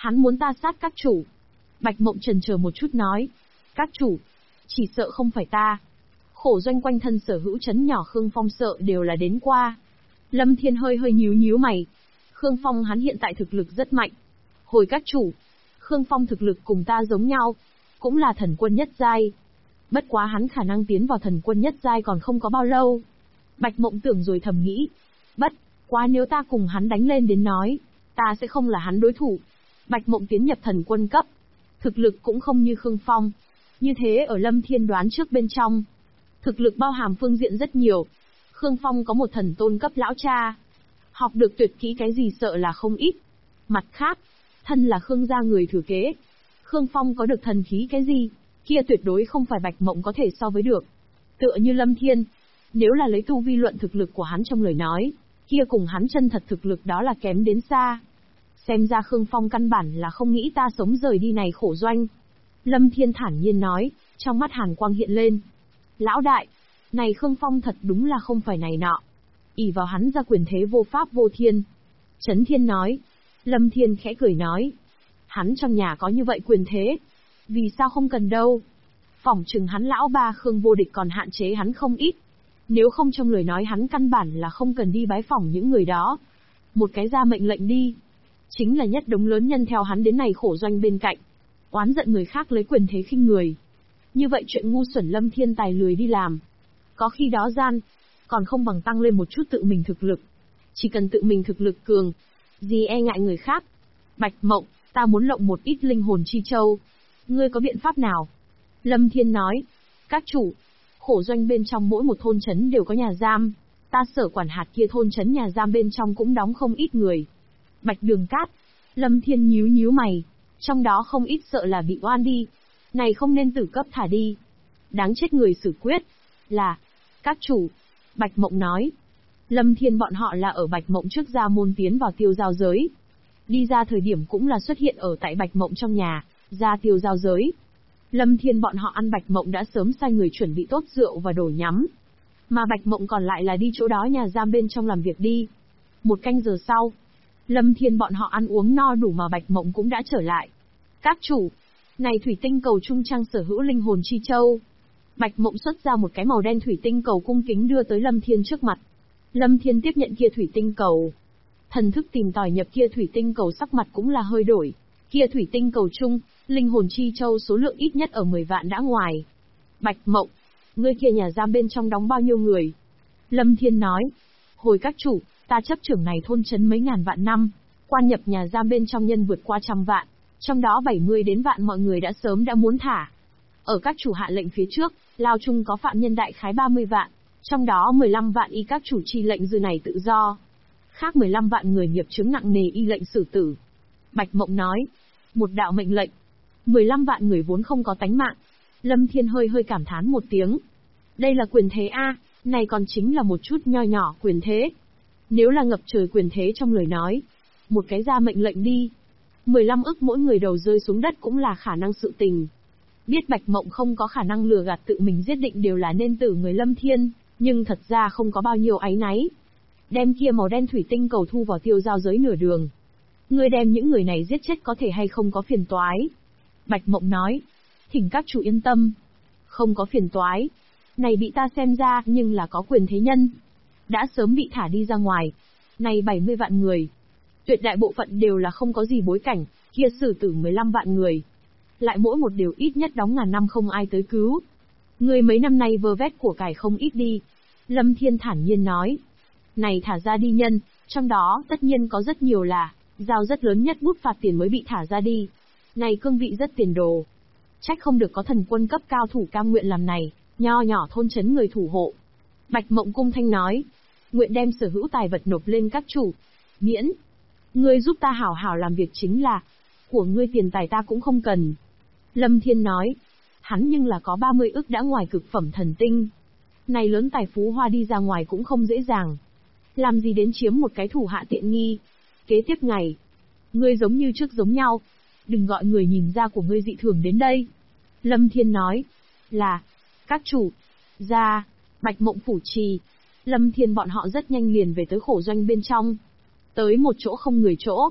Hắn muốn ta sát các chủ. Bạch Mộng chần chờ một chút nói. Các chủ, chỉ sợ không phải ta. Khổ doanh quanh thân sở hữu trấn nhỏ Khương Phong sợ đều là đến qua. Lâm Thiên hơi hơi nhíu mày. Khương Phong hắn hiện tại thực lực rất mạnh. Hồi các chủ, Khương Phong thực lực cùng ta giống nhau, cũng là thần quân nhất giai. Bất quá hắn khả năng tiến vào thần quân nhất giai còn không có bao lâu. Bạch Mộng tưởng rồi thầm nghĩ. Bất quá nếu ta cùng hắn đánh lên đến nói, ta sẽ không là hắn đối thủ. Bạch Mộng tiến nhập thần quân cấp. Thực lực cũng không như Khương Phong. Như thế ở Lâm Thiên đoán trước bên trong. Thực lực bao hàm phương diện rất nhiều. Khương Phong có một thần tôn cấp lão cha. Học được tuyệt kỹ cái gì sợ là không ít. Mặt khác, thân là Khương gia người thừa kế. Khương Phong có được thần khí cái gì, kia tuyệt đối không phải Bạch Mộng có thể so với được. Tựa như Lâm Thiên, nếu là lấy tu vi luận thực lực của hắn trong lời nói, kia cùng hắn chân thật thực lực đó là kém đến xa. Xem ra Khương Phong căn bản là không nghĩ ta sống rời đi này khổ doanh. Lâm Thiên thản nhiên nói, trong mắt hàn quang hiện lên. Lão đại, này Khương Phong thật đúng là không phải này nọ. ỷ vào hắn ra quyền thế vô pháp vô thiên. Trấn Thiên nói. Lâm Thiên khẽ cười nói. Hắn trong nhà có như vậy quyền thế. Vì sao không cần đâu. Phỏng chừng hắn lão ba Khương vô địch còn hạn chế hắn không ít. Nếu không trong lời nói hắn căn bản là không cần đi bái phỏng những người đó. Một cái ra mệnh lệnh đi. Chính là nhất đống lớn nhân theo hắn đến này khổ doanh bên cạnh. Oán giận người khác lấy quyền thế khinh người. Như vậy chuyện ngu xuẩn Lâm Thiên tài lười đi làm. Có khi đó gian, còn không bằng tăng lên một chút tự mình thực lực. Chỉ cần tự mình thực lực cường, gì e ngại người khác. Bạch Mộng, ta muốn lộng một ít linh hồn chi châu. Ngươi có biện pháp nào? Lâm Thiên nói. Các chủ, khổ doanh bên trong mỗi một thôn trấn đều có nhà giam. Ta sở quản hạt kia thôn trấn nhà giam bên trong cũng đóng không ít người. Bạch Đường Cát. Lâm Thiên nhíu mày. Trong đó không ít sợ là bị oan đi. Này không nên tử cấp thả đi. Đáng chết người xử quyết. Là, các chủ. Bạch Mộng nói. Lâm Thiên bọn họ là ở Bạch Mộng trước ra môn tiến vào tiêu giao giới. Đi ra thời điểm cũng là xuất hiện ở tại Bạch Mộng trong nhà, ra tiêu giao giới. Lâm Thiên bọn họ ăn Bạch Mộng đã sớm sai người chuẩn bị tốt rượu và đồ nhắm. Mà Bạch Mộng còn lại là đi chỗ đó nhà giam bên trong làm việc đi. 1 canh giờ sau, Lâm Thiên bọn họ ăn uống no đủ mà Bạch Mộng cũng đã trở lại. Các chủ, này thủy tinh cầu trung trang sở hữu linh hồn chi châu. Bạch Mộng xuất ra một cái màu đen thủy tinh cầu cung kính đưa tới Lâm Thiên trước mặt. Lâm Thiên tiếp nhận kia thủy tinh cầu. Thần thức tìm tòi nhập kia thủy tinh cầu sắc mặt cũng là hơi đổi. Kia thủy tinh cầu chung, linh hồn chi châu số lượng ít nhất ở 10 vạn đã ngoài. Bạch Mộng, ngươi kia nhà giam bên trong đóng bao nhiêu người? Lâm Thiên nói. Hồi các chủ, ta chấp trưởng này thôn trấn mấy ngàn vạn năm. Quan nhập nhà giam bên trong nhân vượt qua 100 vạn. Trong đó 70 đến vạn mọi người đã sớm đã muốn thả. Ở các chủ hạ lệnh phía trước, lao chung có phạm nhân đại khái 30 vạn. Trong đó 15 vạn y các chủ chi lệnh dư này tự do. Khác 15 vạn người nghiệp chướng nặng nề y lệnh xử tử. Bạch Mộng nói. Một đạo mệnh lệnh. 15 vạn người vốn không có tánh mạng. Lâm Thiên hơi cảm thán một tiếng. Đây là quyền thế A, này còn chính là một chút nho nhỏ quyền thế. Nếu là ngập trời quyền thế trong lời nói. Một cái ra mệnh lệnh đi. 15 ức mỗi người đầu rơi xuống đất cũng là khả năng sự tình. Biết Bạch Mộng không có khả năng lừa gạt tự mình giết định đều là nên tử người Lâm Thiên, nhưng thật ra không có bao nhiêu áy náy. Đem kia màu đen thủy tinh cầu thu vào tiêu giao giới nửa đường. Ngươi đem những người này giết chết có thể hay không có phiền toái? Bạch Mộng nói. Thỉnh các chủ yên tâm. Không có phiền toái. Này bị ta xem ra nhưng là có quyền thế nhân. Đã sớm bị thả đi ra ngoài. Này 70 vạn người. Tuyệt đại bộ phận đều là không có gì bối cảnh, kia xử tử 15 vạn người. Lại mỗi một điều ít nhất đóng ngàn năm không ai tới cứu. Người mấy năm nay vơ vét của cải không ít đi. Lâm Thiên thản nhiên nói. Này thả ra đi nhân, trong đó tất nhiên có rất nhiều là, giao rất lớn nhất bút phạt tiền mới bị thả ra đi. Này cương vị rất tiền đồ. Trách không được có thần quân cấp cao thủ cam nguyện làm này, nho nhỏ thôn trấn người thủ hộ. Bạch Mộng cung thanh nói. Nguyện đem sở hữu tài vật nộp lên các chủ. Miễn. Ngươi giúp ta hảo hảo làm việc chính là, của ngươi tiền tài ta cũng không cần. Lâm Thiên nói. Hắn nhưng là có 30 ức đã ngoài cực phẩm thần tinh. Này lớn tài phú hoa đi ra ngoài cũng không dễ dàng. Làm gì đến chiếm một cái thủ hạ tiện nghi. Kế tiếp ngày. Ngươi giống như trước giống nhau. Đừng gọi người nhìn ra của ngươi dị thường đến đây. Lâm Thiên nói. Là. Các chủ. Ra. Bạch Mộng phủ trì. Lâm Thiên bọn họ rất nhanh liền về tới khổ doanh bên trong. Tới một chỗ không người chỗ.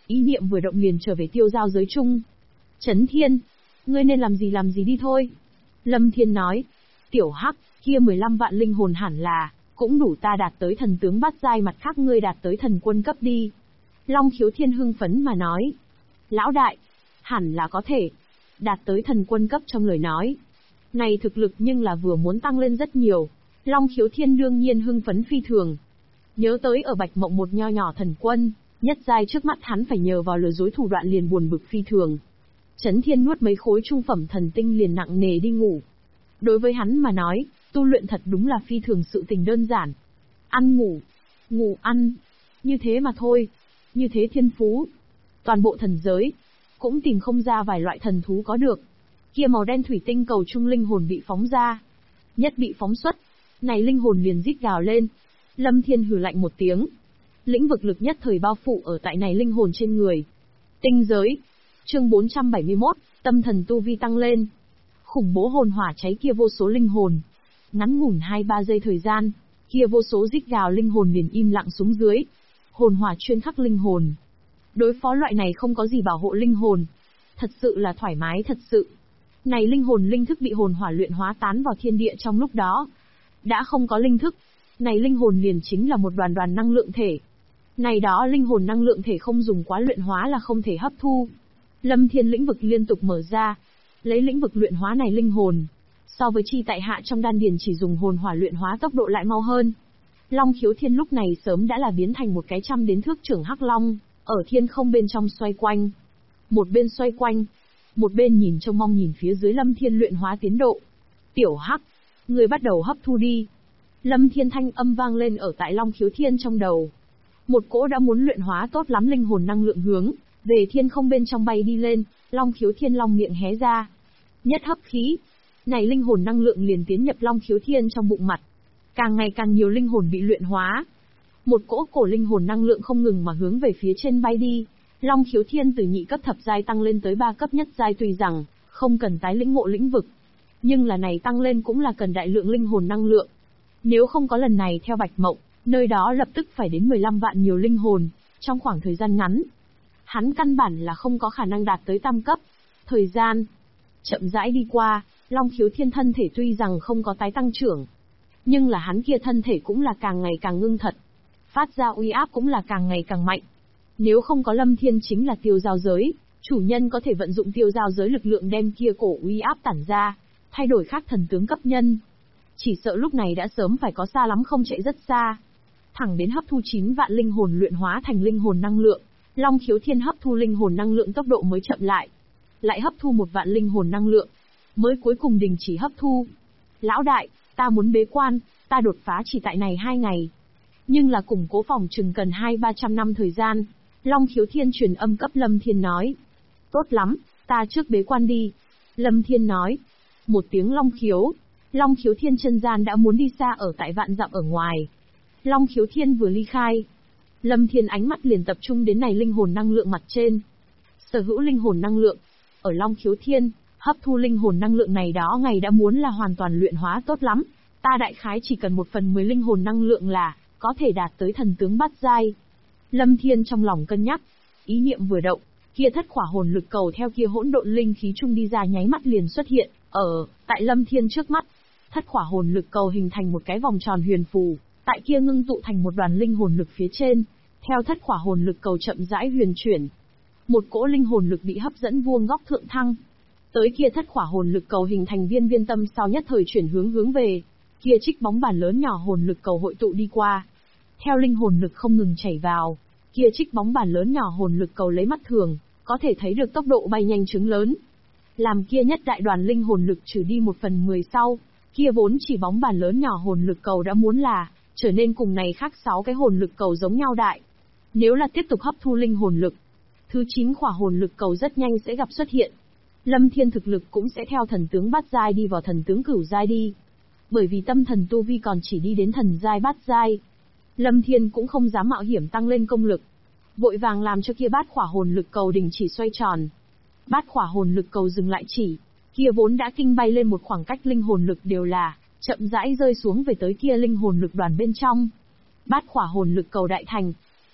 ý niệm vừa động liền trở về tiêu giao giới chung. Chấn Thiên, ngươi nên làm gì đi thôi. Lâm Thiên nói, tiểu hắc, kia 15 vạn linh hồn hẳn là, cũng đủ ta đạt tới thần tướng bát giai, mặt khác ngươi đạt tới thần quân cấp đi. Long Khiếu Thiên hưng phấn mà nói, lão đại, hẳn là có thể, đạt tới thần quân cấp trong lời nói. Này thực lực nhưng là vừa muốn tăng lên rất nhiều. Long Khiếu Thiên đương nhiên hưng phấn phi thường. Nhớ tới ở Bạch Mộng một nho nhỏ thần quân, nhất giai trước mắt hắn phải nhờ vào lừa dối thủ đoạn liền buồn bực phi thường. Chấn Thiên nuốt mấy khối trung phẩm thần tinh liền nặng nề đi ngủ. Đối với hắn mà nói, tu luyện thật đúng là phi thường sự tình đơn giản. Ăn ngủ, ngủ ăn, như thế mà thôi. Như thế thiên phú, toàn bộ thần giới, cũng tìm không ra vài loại thần thú có được. Kia màu đen thủy tinh cầu trung linh hồn bị phóng ra. Nhất bị phóng xuất, này linh hồn liền rít gào lên. Lâm Thiên hừ lạnh một tiếng. Lĩnh vực lực nhất thời bao phủ ở tại này linh hồn trên người. Tinh giới. Chương 471, tâm thần tu vi tăng lên. Khủng bố hồn hỏa cháy kia vô số linh hồn. Ngắn ngủn 2-3 giây thời gian, kia vô số rít gào linh hồn liền im lặng xuống dưới. Hồn hỏa chuyên khắc linh hồn. Đối phó loại này không có gì bảo hộ linh hồn, thật sự là thoải mái thật sự. Này linh hồn linh thức bị hồn hỏa luyện hóa tán vào thiên địa trong lúc đó. Đã không có linh thức, này linh hồn liền chính là một đoàn đoàn năng lượng thể. Này đó linh hồn năng lượng thể không dùng quá luyện hóa là không thể hấp thu. Lâm Thiên lĩnh vực liên tục mở ra, lấy lĩnh vực luyện hóa này linh hồn. So với chi tại hạ trong đan điền chỉ dùng hồn hỏa luyện hóa tốc độ lại mau hơn. Long Khiếu Thiên lúc này sớm đã là biến thành một cái trăm đến thước trưởng hắc long, ở thiên không bên trong xoay quanh. Một bên xoay quanh, một bên nhìn trông mong nhìn phía dưới Lâm Thiên luyện hóa tiến độ. Tiểu hắc, người bắt đầu hấp thu đi. Lâm Thiên thanh âm vang lên ở tại Long Khiếu Thiên trong đầu. Một cỗ đã muốn luyện hóa tốt lắm linh hồn năng lượng hướng về thiên không bên trong bay đi lên. Long Khiếu Thiên long miệng hé ra, nhất hấp khí, này linh hồn năng lượng liền tiến nhập Long Khiếu Thiên trong bụng mặt. Càng ngày càng nhiều linh hồn bị luyện hóa. Một cỗ cổ linh hồn năng lượng không ngừng mà hướng về phía trên bay đi. Long Khiếu Thiên từ nhị cấp thập giai tăng lên tới 3 cấp nhất giai, tuy rằng không cần tái lĩnh ngộ lĩnh vực, nhưng là này tăng lên cũng là cần đại lượng linh hồn năng lượng. Nếu không có lần này theo Bạch Mộng, nơi đó lập tức phải đến 15 vạn nhiều linh hồn, trong khoảng thời gian ngắn. Hắn căn bản là không có khả năng đạt tới tam cấp. Thời gian chậm rãi đi qua, Long Khiếu Thiên thân thể tuy rằng không có tái tăng trưởng, nhưng là hắn kia thân thể cũng là càng ngày càng ngưng thật. Phát ra uy áp cũng là càng ngày càng mạnh. Nếu không có Lâm Thiên chính là tiêu giao giới, chủ nhân có thể vận dụng tiêu giao giới lực lượng đem kia cổ uy áp tản ra, thay đổi khác thần tướng cấp nhân. Chỉ sợ lúc này đã sớm phải có xa lắm không chạy rất xa. Thẳng đến hấp thu 9 vạn linh hồn luyện hóa thành linh hồn năng lượng, Long Khiếu Thiên hấp thu linh hồn năng lượng tốc độ mới chậm lại. Lại hấp thu 1 vạn linh hồn năng lượng, mới cuối cùng đình chỉ hấp thu. Lão đại, ta muốn bế quan, ta đột phá chỉ tại này 2 ngày. Nhưng là củng cố phòng chừng cần 200-300 năm thời gian. Long Khiếu Thiên truyền âm cấp Lâm Thiên nói. Tốt lắm, ta trước bế quan đi. Lâm Thiên nói. Một tiếng Long Khiếu. Long Khiếu Thiên chân gian đã muốn đi xa ở tại vạn dặm ở ngoài. Long Khiếu Thiên vừa ly khai, Lâm Thiên ánh mắt liền tập trung đến này linh hồn năng lượng mặt trên. Sở hữu linh hồn năng lượng. Ở Long Khiếu Thiên, hấp thu linh hồn năng lượng này đó ngày đã muốn là hoàn toàn luyện hóa tốt lắm. Ta đại khái chỉ cần 1/10 linh hồn năng lượng là có thể đạt tới thần tướng bát giai. Lâm Thiên trong lòng cân nhắc, ý niệm vừa động, kia thất khỏa hồn lực cầu theo kia hỗn độn linh khí trung đi ra nháy mắt liền xuất hiện ở tại Lâm Thiên trước mắt. Thất khỏa hồn lực cầu hình thành một cái vòng tròn huyền phù, tại kia ngưng tụ thành một đoàn linh hồn lực phía trên. Theo thất khỏa hồn lực cầu chậm rãi huyền chuyển, một cỗ linh hồn lực bị hấp dẫn vuông góc thượng thăng. Tới kia thất khỏa hồn lực cầu hình thành viên viên tâm sau nhất thời chuyển hướng về kia trích bóng bàn lớn nhỏ hồn lực cầu hội tụ đi qua. Theo linh hồn lực không ngừng chảy vào, kia trích bóng bàn lớn nhỏ hồn lực cầu lấy mắt thường có thể thấy được tốc độ bay nhanh chướng lớn. Làm kia nhất đại đoàn linh hồn lực trừ đi 1/10 sau, kia vốn chỉ bóng bàn lớn nhỏ hồn lực cầu đã muốn là trở nên cùng này khác 6 cái hồn lực cầu giống nhau đại. Nếu là tiếp tục hấp thu linh hồn lực, thứ 9 khỏa hồn lực cầu rất nhanh sẽ gặp xuất hiện. Lâm Thiên thực lực cũng sẽ theo thần tướng bát giai đi vào thần tướng cửu giai đi. Bởi vì tâm thần tu vi còn chỉ đi đến thần giai bát giai, Lâm Thiên cũng không dám mạo hiểm tăng lên công lực, vội vàng làm cho kia bát khỏa hồn lực cầu đình chỉ xoay tròn. Bát khỏa hồn lực cầu dừng lại chỉ, kia vốn đã kinh bay lên một khoảng cách linh hồn lực đều là chậm rãi rơi xuống về tới kia linh hồn lực đoàn bên trong. Bát khỏa hồn lực cầu đại thành,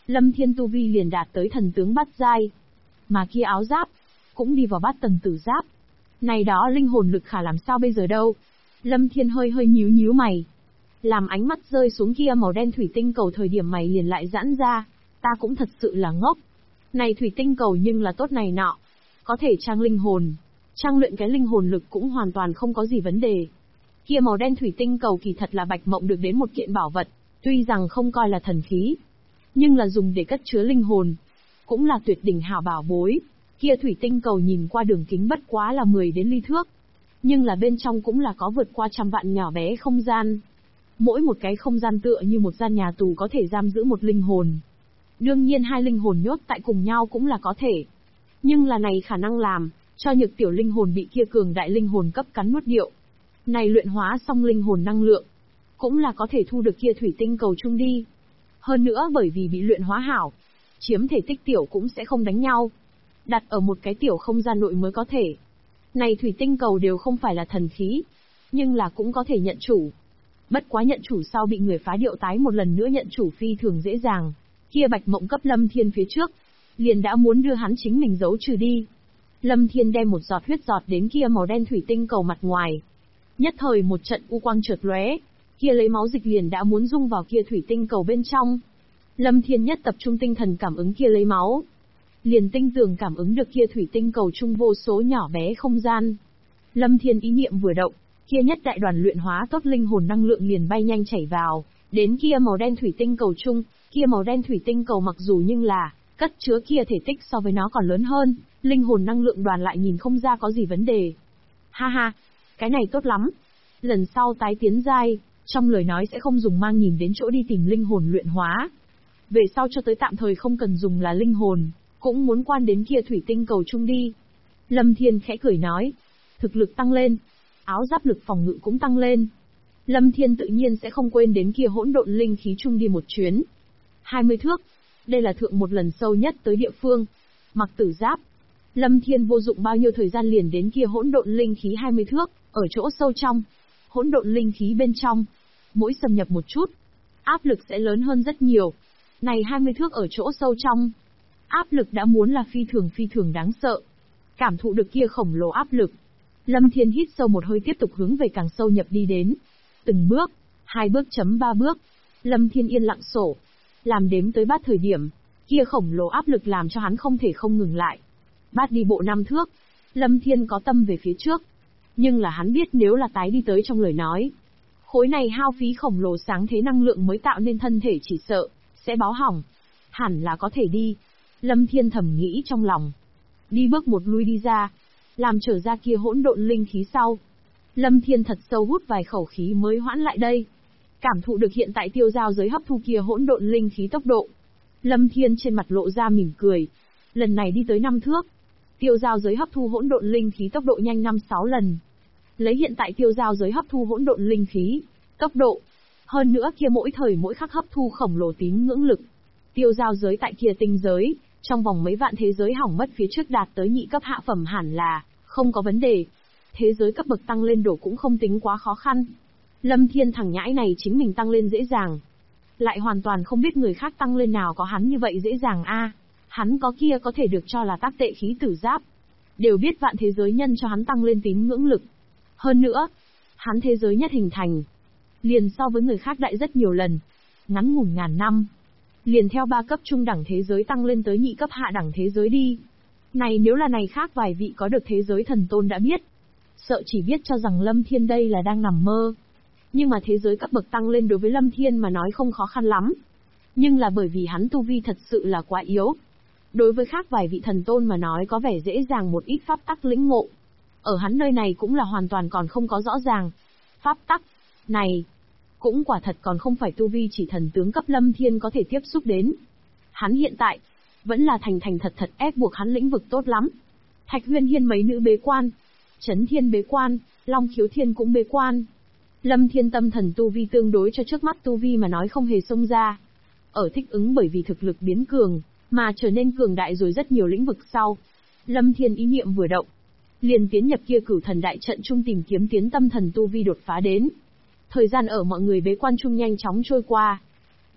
Lâm Thiên tu vi liền đạt tới thần tướng bát giai. Mà kia áo giáp, cũng đi vào bát tầng tử giáp. Này đó linh hồn lực khả làm sao bây giờ đâu? Lâm Thiên hơi hơi nhíu nhíu mày. Làm ánh mắt rơi xuống kia màu đen thủy tinh cầu thời điểm mày liền lại giãn ra. Ta cũng thật sự là ngốc. Này thủy tinh cầu nhưng là tốt này nọ. Có thể trang linh hồn. Trang luyện cái linh hồn lực cũng hoàn toàn không có gì vấn đề. Kia màu đen thủy tinh cầu kỳ thật là Bạch Mộng được đến một kiện bảo vật. Tuy rằng không coi là thần khí. Nhưng là dùng để cất chứa linh hồn. Cũng là tuyệt đỉnh hảo bảo bối. Kia thủy tinh cầu nhìn qua đường kính bất quá là 10 đến ly thước. Nhưng là bên trong cũng là có vượt qua trăm vạn nhỏ bé không gian. Mỗi một cái không gian tựa như một gian nhà tù có thể giam giữ một linh hồn. Đương nhiên hai linh hồn nhốt tại cùng nhau cũng là có thể. Nhưng là này khả năng làm, cho nhược tiểu linh hồn bị kia cường đại linh hồn cấp cắn nuốt điệu. Này luyện hóa xong linh hồn năng lượng, cũng là có thể thu được kia thủy tinh cầu chung đi. Hơn nữa bởi vì bị luyện hóa hảo, chiếm thể tích tiểu cũng sẽ không đánh nhau. Đặt ở một cái tiểu không gian nội mới có thể. Này thủy tinh cầu đều không phải là thần khí, nhưng là cũng có thể nhận chủ. Bất quá nhận chủ sau bị người phá điệu tái một lần nữa nhận chủ phi thường dễ dàng. Kia Bạch Mộng cấp Lâm Thiên phía trước, liền đã muốn đưa hắn chính mình giấu trừ đi. Lâm Thiên đem một giọt huyết giọt đến kia màu đen thủy tinh cầu mặt ngoài. Nhất thời một trận u quang chợt lóe, kia lấy máu dịch liền đã muốn dung vào kia thủy tinh cầu bên trong. Lâm Thiên nhất tập trung tinh thần cảm ứng kia lấy máu, liền tinh tường cảm ứng được kia thủy tinh cầu chung vô số nhỏ bé không gian. Lâm Thiên ý niệm vừa động, kia nhất đại đoàn luyện hóa tốt linh hồn năng lượng liền bay nhanh chảy vào, đến kia màu đen thủy tinh cầu chung, kia màu đen thủy tinh cầu mặc dù nhưng là cất chứa kia thể tích so với nó còn lớn hơn, linh hồn năng lượng đoàn lại nhìn không ra có gì vấn đề. Ha ha, cái này tốt lắm. Lần sau tái tiến giai, trong lời nói sẽ không dùng mang nhìn đến chỗ đi tìm linh hồn luyện hóa. Về sau cho tới tạm thời không cần dùng là linh hồn, cũng muốn quan đến kia thủy tinh cầu chung đi. Lâm Thiên khẽ cười nói, thực lực tăng lên, áo giáp lực phòng ngự cũng tăng lên. Lâm Thiên tự nhiên sẽ không quên đến kia hỗn độn linh khí chung đi một chuyến. 20 thước, đây là thượng một lần sâu nhất tới địa phương. Mặc tử giáp, Lâm Thiên vô dụng bao nhiêu thời gian liền đến kia hỗn độn linh khí 20 thước, ở chỗ sâu trong. Hỗn độn linh khí bên trong, mỗi xâm nhập một chút, áp lực sẽ lớn hơn rất nhiều. Này 20 thước ở chỗ sâu trong, áp lực đã muốn là phi thường đáng sợ. Cảm thụ được kia khổng lồ áp lực, Lâm Thiên hít sâu một hơi tiếp tục hướng về càng sâu nhập đi đến. Từng bước, 2 bước chấm 3 bước, Lâm Thiên yên lặng sổ. Làm đếm tới bát thời điểm, kia khổng lồ áp lực làm cho hắn không thể không ngừng lại. Bát đi bộ 5 thước, Lâm Thiên có tâm về phía trước. Nhưng là hắn biết nếu là tái đi tới trong lời nói, khối này hao phí khổng lồ sáng thế năng lượng mới tạo nên thân thể chỉ sợ sẽ báo hỏng. Hẳn là có thể đi. Lâm Thiên thầm nghĩ trong lòng. Đi bước một lui đi ra, làm trở ra kia hỗn độn linh khí sau. Lâm Thiên thật sâu hút vài khẩu khí mới hoãn lại đây. Cảm thụ được hiện tại tiêu giao giới hấp thu kia hỗn độn linh khí tốc độ. Lâm Thiên trên mặt lộ ra mỉm cười. Lần này đi tới 5 thước. Tiêu giao giới hấp thu hỗn độn linh khí tốc độ nhanh 5-6 lần. Lấy hiện tại tiêu giao giới hấp thu hỗn độn linh khí, tốc độ. Hơn nữa kia mỗi thời mỗi khắc hấp thu khổng lồ tín ngưỡng lực. Tiêu giao giới tại kia tinh giới, trong vòng mấy vạn thế giới hỏng mất phía trước đạt tới nhị cấp hạ phẩm hẳn là không có vấn đề. Thế giới cấp bậc tăng lên đổ cũng không tính quá khó khăn. Lâm Thiên thằng nhãi này chính mình tăng lên dễ dàng. Lại hoàn toàn không biết người khác tăng lên nào có hắn như vậy dễ dàng a. Hắn có kia có thể được cho là tác tệ khí tử giáp. Đều biết vạn thế giới nhân cho hắn tăng lên tín ngưỡng lực. Hơn nữa, hắn thế giới nhất hình thành. Liền so với người khác đại rất nhiều lần. Ngắn ngủn ngàn năm. Liền theo 3 cấp trung đẳng thế giới tăng lên tới nhị cấp hạ đẳng thế giới đi. Này nếu là này khác vài vị có được thế giới thần tôn đã biết. Sợ chỉ biết cho rằng Lâm Thiên đây là đang nằm mơ. Nhưng mà thế giới cấp bậc tăng lên đối với Lâm Thiên mà nói không khó khăn lắm. Nhưng là bởi vì hắn tu vi thật sự là quá yếu. Đối với khác vài vị thần tôn mà nói có vẻ dễ dàng một ít pháp tắc lĩnh ngộ. Ở hắn nơi này cũng là hoàn toàn còn không có rõ ràng. Pháp tắc này cũng quả thật còn không phải tu vi chỉ thần tướng cấp Lâm Thiên có thể tiếp xúc đến. Hắn hiện tại vẫn là thành thật ép buộc hắn lĩnh vực tốt lắm. Thạch Huyên Hiên mấy nữ bế quan, Chấn Thiên bế quan, Long Khiếu Thiên cũng bế quan. Lâm Thiên tâm thần tu vi tương đối cho trước mắt tu vi mà nói không hề xông ra. Ở thích ứng bởi vì thực lực biến cường, mà trở nên cường đại rồi rất nhiều lĩnh vực sau. Lâm Thiên ý niệm vừa động, liền tiến nhập kia Cửu Thần đại trận trung tìm kiếm tiến tâm thần tu vi đột phá đến. Thời gian ở mọi người bế quan trung nhanh chóng trôi qua.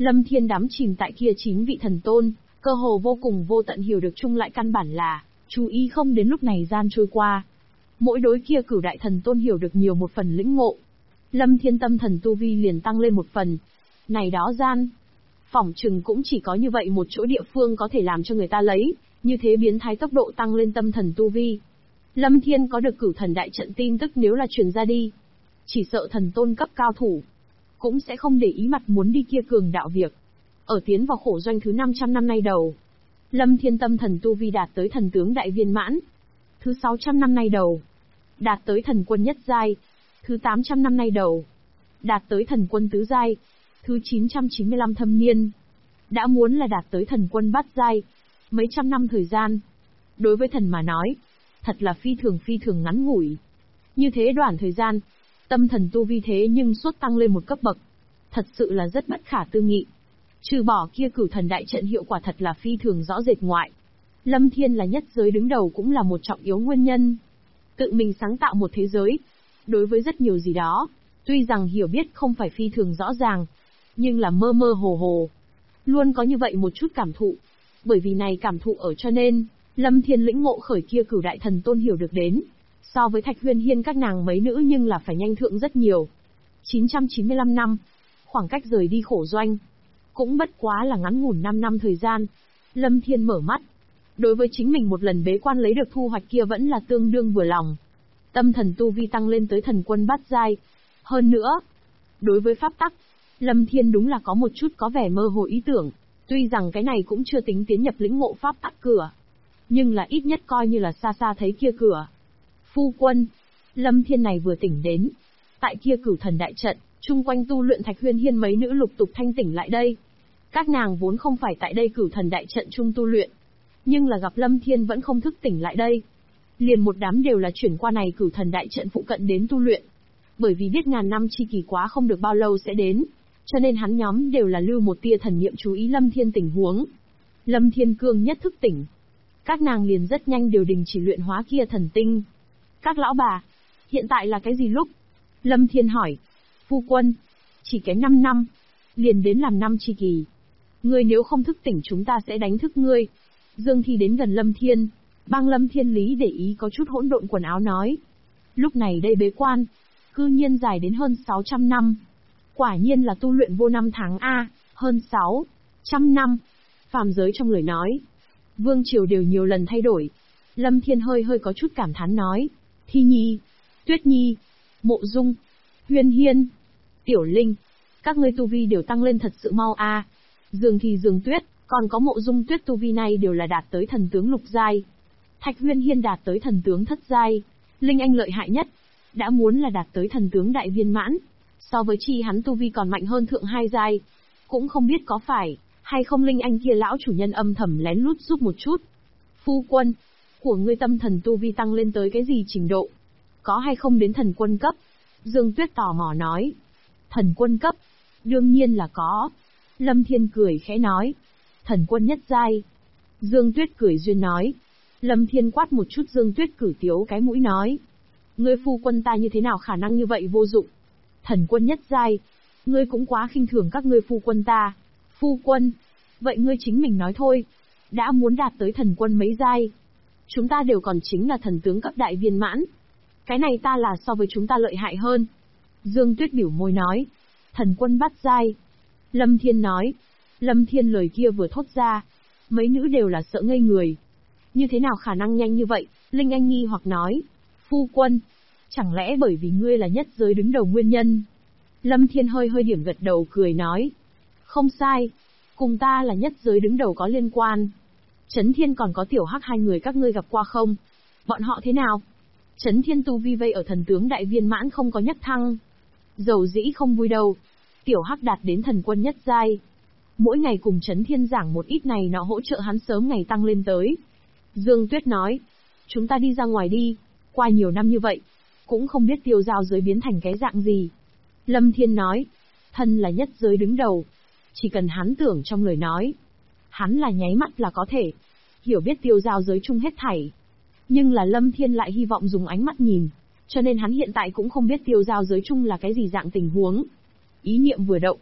Lâm Thiên đắm chìm tại kia 9 vị thần tôn, cơ hồ vô cùng vô tận hiểu được chung lại căn bản là, chú ý không đến lúc này gian trôi qua. Mỗi đối kia cửu đại thần tôn hiểu được nhiều một phần lĩnh ngộ. Lâm Thiên tâm thần tu vi liền tăng lên một phần. Này đó gian, phỏng chừng cũng chỉ có như vậy một chỗ địa phương có thể làm cho người ta lấy, như thế biến thái tốc độ tăng lên tâm thần tu vi. Lâm Thiên có được cửu thần đại trận tin tức nếu là truyền ra đi, chỉ sợ thần tôn cấp cao thủ cũng sẽ không để ý mặt muốn đi kia cường đạo việc. Ở tiến vào khổ doanh thứ 500 năm nay đầu, Lâm Thiên tâm thần tu vi đạt tới thần tướng đại viên mãn. Thứ 600 năm nay đầu, đạt tới thần quân nhất giai. Thứ 800 năm nay đầu, đạt tới thần quân tứ giai. Thứ 995 thâm niên, đã muốn là đạt tới thần quân bát giai. Mấy trăm năm thời gian, đối với thần mà nói, thật là phi thường ngắn ngủi. Như thế đoạn thời gian, tâm thần tu vi thế nhưng suốt tăng lên một cấp bậc. Thật sự là rất bất khả tư nghị. Trừ bỏ kia cửu thần đại trận hiệu quả thật là phi thường rõ rệt ngoại, Lâm Thiên là nhất giới đứng đầu cũng là một trọng yếu nguyên nhân. Tự mình sáng tạo một thế giới, đối với rất nhiều gì đó, tuy rằng hiểu biết không phải phi thường rõ ràng, nhưng là mơ mơ hồ hồ. Luôn có như vậy một chút cảm thụ. Bởi vì này cảm thụ ở cho nên, Lâm Thiên lĩnh ngộ khởi kia cửu đại thần tôn hiểu được đến. So với Thạch Huyên Hiên các nàng mấy nữ nhưng là phải nhanh thượng rất nhiều. 995 năm, khoảng cách rời đi khổ doanh, cũng bất quá là ngắn ngủn 5 năm thời gian. Lâm Thiên mở mắt. Đối với chính mình một lần bế quan lấy được thu hoạch kia vẫn là tương đương vừa lòng. Tâm thần tu vi tăng lên tới thần quân bát giai. Hơn nữa, đối với pháp tắc, Lâm Thiên đúng là có một chút có vẻ mơ hồ ý tưởng. Tuy rằng cái này cũng chưa tính tiến nhập lĩnh ngộ pháp tắc cửa, nhưng là ít nhất coi như là xa xa thấy kia cửa. Phu quân, Lâm Thiên này vừa tỉnh đến, tại kia cửu thần đại trận, chung quanh tu luyện Thạch Huyên Hiên mấy nữ lục tục thanh tỉnh lại đây. Các nàng vốn không phải tại đây cửu thần đại trận chung tu luyện, nhưng là gặp Lâm Thiên vẫn không thức tỉnh lại đây. Liền một đám đều là chuyển qua này cửu thần đại trận phụ cận đến tu luyện. Bởi vì biết ngàn năm chi kỳ quá không được bao lâu sẽ đến, cho nên hắn nhóm đều là lưu một tia thần niệm chú ý Lâm Thiên tình huống. Lâm Thiên cương nhất thức tỉnh, các nàng liền rất nhanh đều đình chỉ luyện hóa kia thần tinh. Các lão bà, hiện tại là cái gì lúc? Lâm Thiên hỏi. Phu quân, chỉ cái 5 năm, liền đến làm năm chi kỳ. Ngươi nếu không thức tỉnh chúng ta sẽ đánh thức ngươi. Dương Thi đến gần Lâm Thiên, băng Lâm Thiên lý để ý có chút hỗn độn quần áo nói. Lúc này đây bế quan, cư nhiên dài đến hơn 600 năm. Quả nhiên là tu luyện vô năm tháng A, hơn 600 năm. Phàm giới trong lời nói, vương triều đều nhiều lần thay đổi. Lâm Thiên hơi có chút cảm thán nói. Thi Nhi, Tuyết Nhi, Mộ Dung, Huyên Hiên, Tiểu Linh, các ngươi tu vi đều tăng lên thật sự mau a. Dương Thi Dương Tuyết, còn có Mộ Dung Tuyết tu vi này đều là đạt tới thần tướng lục giai. Thạch Huyên Hiên đạt tới thần tướng thất giai. Linh Anh lợi hại nhất, đã muốn là đạt tới thần tướng đại viên mãn. So với chi hắn tu vi còn mạnh hơn thượng 2 giai. Cũng không biết có phải hay không Linh Anh kia lão chủ nhân âm thầm lén lút giúp một chút. Phu quân, của ngươi tâm thần tu vi tăng lên tới cái gì trình độ? Có hay không đến thần quân cấp? Dương Tuyết tò mò nói. Thần quân cấp? Đương nhiên là có. Lâm Thiên cười khẽ nói. Thần quân nhất giai. Dương Tuyết cười duyên nói. Lâm Thiên quát một chút Dương Tuyết cử tiếu cái mũi nói. Ngươi phu quân ta như thế nào khả năng như vậy vô dụng? Thần quân nhất giai. Ngươi cũng quá khinh thường các ngươi phu quân ta. Phu quân. Vậy ngươi chính mình nói thôi. Đã muốn đạt tới thần quân mấy giai. Chúng ta đều còn chính là thần tướng cấp đại viên mãn. Cái này ta là so với chúng ta lợi hại hơn. Dương Tuyết biểu môi nói. Thần quân bát giai. Lâm Thiên nói. Lâm Thiên lời kia vừa thốt ra, mấy nữ đều là sợ ngây người. Như thế nào khả năng nhanh như vậy? Linh Anh nghi hoặc nói. Phu quân, chẳng lẽ bởi vì ngươi là nhất giới đứng đầu nguyên nhân? Lâm Thiên hơi điểm gật đầu cười nói. Không sai, cùng ta là nhất giới đứng đầu có liên quan. Trấn Thiên còn có Tiểu Hắc hai người các ngươi gặp qua không? Bọn họ thế nào? Trấn Thiên tu vi vây ở thần tướng đại viên mãn không có nhất thăng. Dầu dĩ không vui đâu. Tiểu Hắc đạt đến thần quân nhất giai. Mỗi ngày cùng Trấn Thiên giảng một ít này nọ hỗ trợ hắn sớm ngày tăng lên tới. Dương Tuyết nói. Chúng ta đi ra ngoài đi. Qua nhiều năm như vậy, cũng không biết tiêu giao giới biến thành cái dạng gì. Lâm Thiên nói. Thân là nhất giới đứng đầu. Chỉ cần hắn tưởng trong lời nói, hắn là nháy mắt là có thể hiểu biết tiêu giao giới chung hết thảy. Nhưng là Lâm Thiên lại hy vọng dùng ánh mắt nhìn, cho nên hắn hiện tại cũng không biết tiêu giao giới chung là cái gì dạng tình huống. Ý niệm vừa động,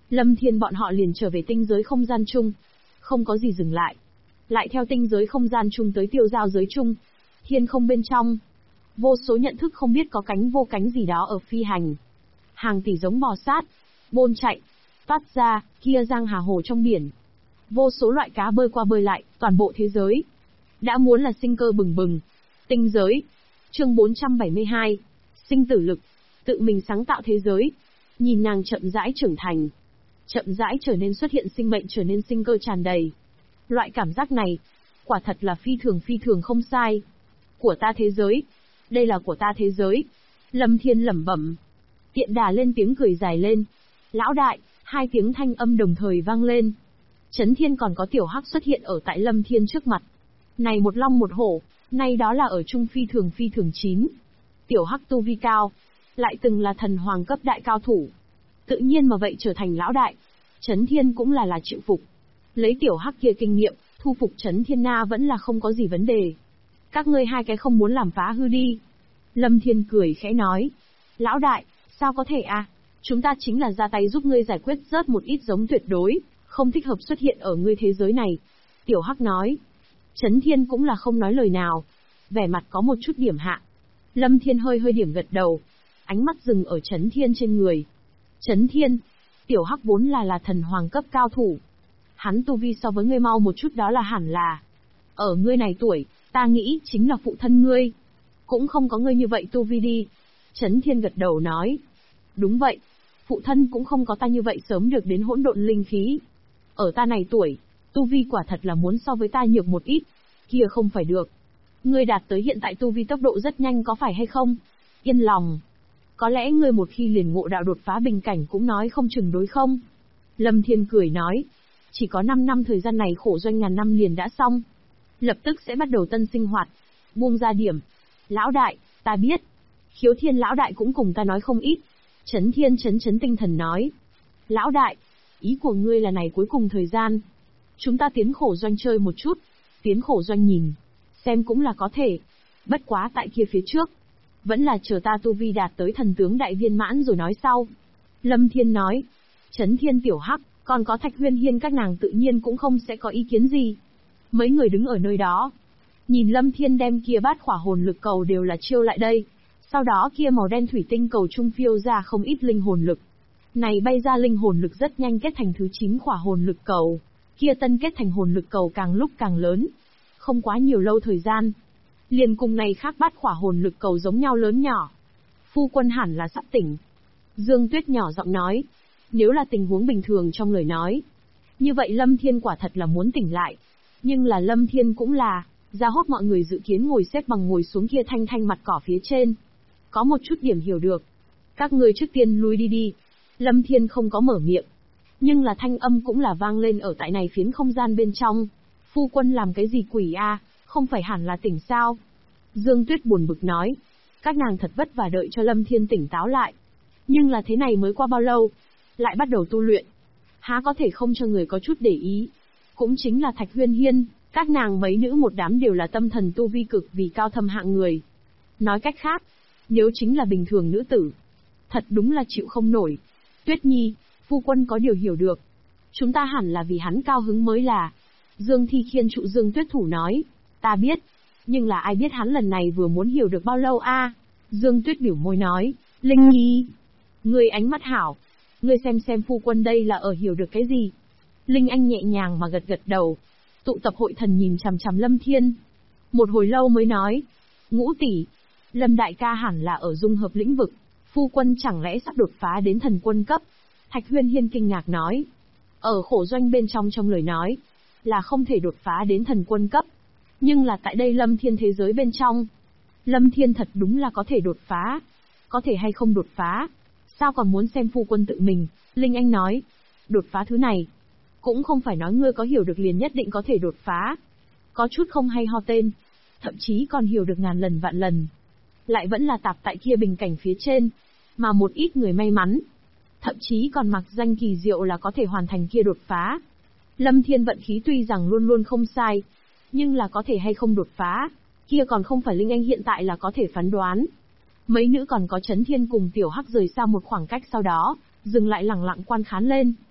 Lâm Thiên bọn họ liền trở về tinh giới không gian chung. Không có gì dừng lại. Lại theo tinh giới không gian chung tới tiêu giao giới chung. Thiên không bên trong. Vô số nhận thức không biết có cánh vô cánh gì đó ở phi hành. Hàng tỷ giống bò sát, bôn chạy, toát ra, kia giang hà hồ trong biển. Vô số loại cá bơi qua bơi lại, toàn bộ thế giới. Đã muốn là sinh cơ bừng bừng. Tinh giới. Chương 472. Sinh tử lực. Tự mình sáng tạo thế giới. Nhìn nàng chậm rãi trưởng thành. Chậm rãi trở nên xuất hiện sinh mệnh, trở nên sinh cơ tràn đầy. Loại cảm giác này, quả thật là phi thường không sai. Của ta thế giới. Đây là của ta thế giới. Lâm Thiên lẩm bẩm. Tiện đà lên tiếng cười dài lên. Lão đại, hai tiếng thanh âm đồng thời vang lên. Chấn Thiên còn có Tiểu Hắc xuất hiện ở tại Lâm Thiên trước mặt. Này một long một hổ, nay đó là ở trung phi thường 9. Tiểu Hắc tu vi cao, lại từng là thần hoàng cấp đại cao thủ. Tự nhiên mà vậy trở thành lão đại. Chấn Thiên cũng là chịu phục. Lấy Tiểu Hắc kia kinh nghiệm, thu phục Chấn Thiên Na vẫn là không có gì vấn đề. Các ngươi hai cái không muốn làm phá hư đi. Lâm Thiên cười khẽ nói. Lão đại, sao có thể à? Chúng ta chính là ra tay giúp ngươi giải quyết rớt một ít giống tuyệt đối, không thích hợp xuất hiện ở ngươi thế giới này. Tiểu Hắc nói. Chấn Thiên cũng là không nói lời nào. Vẻ mặt có một chút điểm hạ. Lâm Thiên hơi điểm gật đầu. Ánh mắt dừng ở Chấn Thiên trên người. Chấn Thiên. Tiểu Hắc vốn là thần hoàng cấp cao thủ. Hắn tu vi so với ngươi mau một chút đó là hẳn là. Ở ngươi này tuổi, ta nghĩ chính là phụ thân ngươi. Cũng không có ngươi như vậy tu vi đi. Chấn Thiên gật đầu nói. Đúng vậy. Phụ thân cũng không có ta như vậy sớm được đến hỗn độn linh khí. Ở ta này tuổi, tu vi quả thật là muốn so với ta nhược một ít. Kia không phải được. Ngươi đạt tới hiện tại tu vi tốc độ rất nhanh có phải hay không? Yên lòng. Có lẽ ngươi một khi liền ngộ đạo đột phá bình cảnh cũng nói không chừng đối không? Lâm Thiên cười nói. Chỉ có 5 năm thời gian này khổ doanh ngàn năm liền đã xong. Lập tức sẽ bắt đầu tân sinh hoạt. Buông ra điểm. Lão đại, ta biết. Khiếu Thiên lão đại cũng cùng ta nói không ít. Chấn Thiên chấn tinh thần nói. Lão đại, ý của ngươi là này cuối cùng thời gian. Chúng ta tiến khổ doanh chơi một chút. Tiến khổ doanh nhìn. Xem cũng là có thể. Bất quá tại kia phía trước. Vẫn là chờ ta tu vi đạt tới thần tướng đại viên mãn rồi nói sau. Lâm Thiên nói. Chấn Thiên Tiểu Hắc, còn có Thạch Huyên Hiên các nàng tự nhiên cũng không sẽ có ý kiến gì. Mấy người đứng ở nơi đó. Nhìn Lâm Thiên đem kia bát khỏa hồn lực cầu đều là chiêu lại đây. Sau đó kia màu đen thủy tinh cầu trung phiêu ra không ít linh hồn lực. Này bay ra linh hồn lực rất nhanh kết thành thứ 9 khỏa hồn lực cầu. Kia tân kết thành hồn lực cầu càng lúc càng lớn. Không quá nhiều lâu thời gian. Liền cùng này khác bát khỏa hồn lực cầu giống nhau lớn nhỏ. Phu quân hẳn là sắp tỉnh. Dương Tuyết nhỏ giọng nói. Nếu là tình huống bình thường trong lời nói. Như vậy Lâm Thiên quả thật là muốn tỉnh lại. Nhưng là Lâm Thiên cũng là, ra hốt mọi người dự kiến ngồi xếp bằng ngồi xuống kia thanh mặt cỏ phía trên. Có một chút điểm hiểu được. Các người trước tiên lui đi. Lâm Thiên không có mở miệng. Nhưng là thanh âm cũng là vang lên ở tại này phiến không gian bên trong. Phu quân làm cái gì quỷ a, không phải hẳn là tỉnh sao? Dương Tuyết buồn bực nói. Các nàng thật vất vả đợi cho Lâm Thiên tỉnh táo lại. Nhưng là thế này mới qua bao lâu? Lại bắt đầu tu luyện. Há có thể không cho người có chút để ý. Cũng chính là Thạch Huyên Hiên, các nàng mấy nữ một đám đều là tâm thần tu vi cực vì cao thâm hạng người. Nói cách khác, nếu chính là bình thường nữ tử, thật đúng là chịu không nổi. Tuyết Nhi, phu quân có điều hiểu được. Chúng ta hẳn là vì hắn cao hứng mới là. Dương Thi Khiên trụ Dương Tuyết Thủ nói. Ta biết. Nhưng là ai biết hắn lần này vừa muốn hiểu được bao lâu a? Dương Tuyết biểu môi nói. Linh Nhi. Ngươi ánh mắt hảo. Ngươi xem phu quân đây là ở hiểu được cái gì. Linh Anh nhẹ nhàng mà gật đầu. Tụ tập hội thần nhìn chằm Lâm Thiên. Một hồi lâu mới nói. Ngũ tỷ. Lâm đại ca hẳn là ở dung hợp lĩnh vực. Phu quân chẳng lẽ sắp đột phá đến thần quân cấp? Thạch Huyên Hiên kinh ngạc nói. Ở khổ doanh bên trong lời nói. Là không thể đột phá đến thần quân cấp. Nhưng là tại đây Lâm Thiên thế giới bên trong. Lâm Thiên thật đúng là có thể đột phá. Có thể hay không đột phá? Sao còn muốn xem phu quân tự mình? Linh Anh nói. Đột phá thứ này. Cũng không phải nói ngươi có hiểu được liền nhất định có thể đột phá. Có chút không hay ho tên. Thậm chí còn hiểu được ngàn lần vạn lần. Lại vẫn là tạp tại kia bình cảnh phía trên. Mà một ít người may mắn. Thậm chí còn mặc danh kỳ diệu là có thể hoàn thành kia đột phá. Lâm Thiên vận khí tuy rằng luôn luôn không sai. Nhưng là có thể hay không đột phá. Kia còn không phải Linh Anh hiện tại là có thể phán đoán. Mấy nữ còn có Chấn Thiên cùng Tiểu Hắc rời xa một khoảng cách sau đó. Dừng lại lẳng lặng quan khán lên.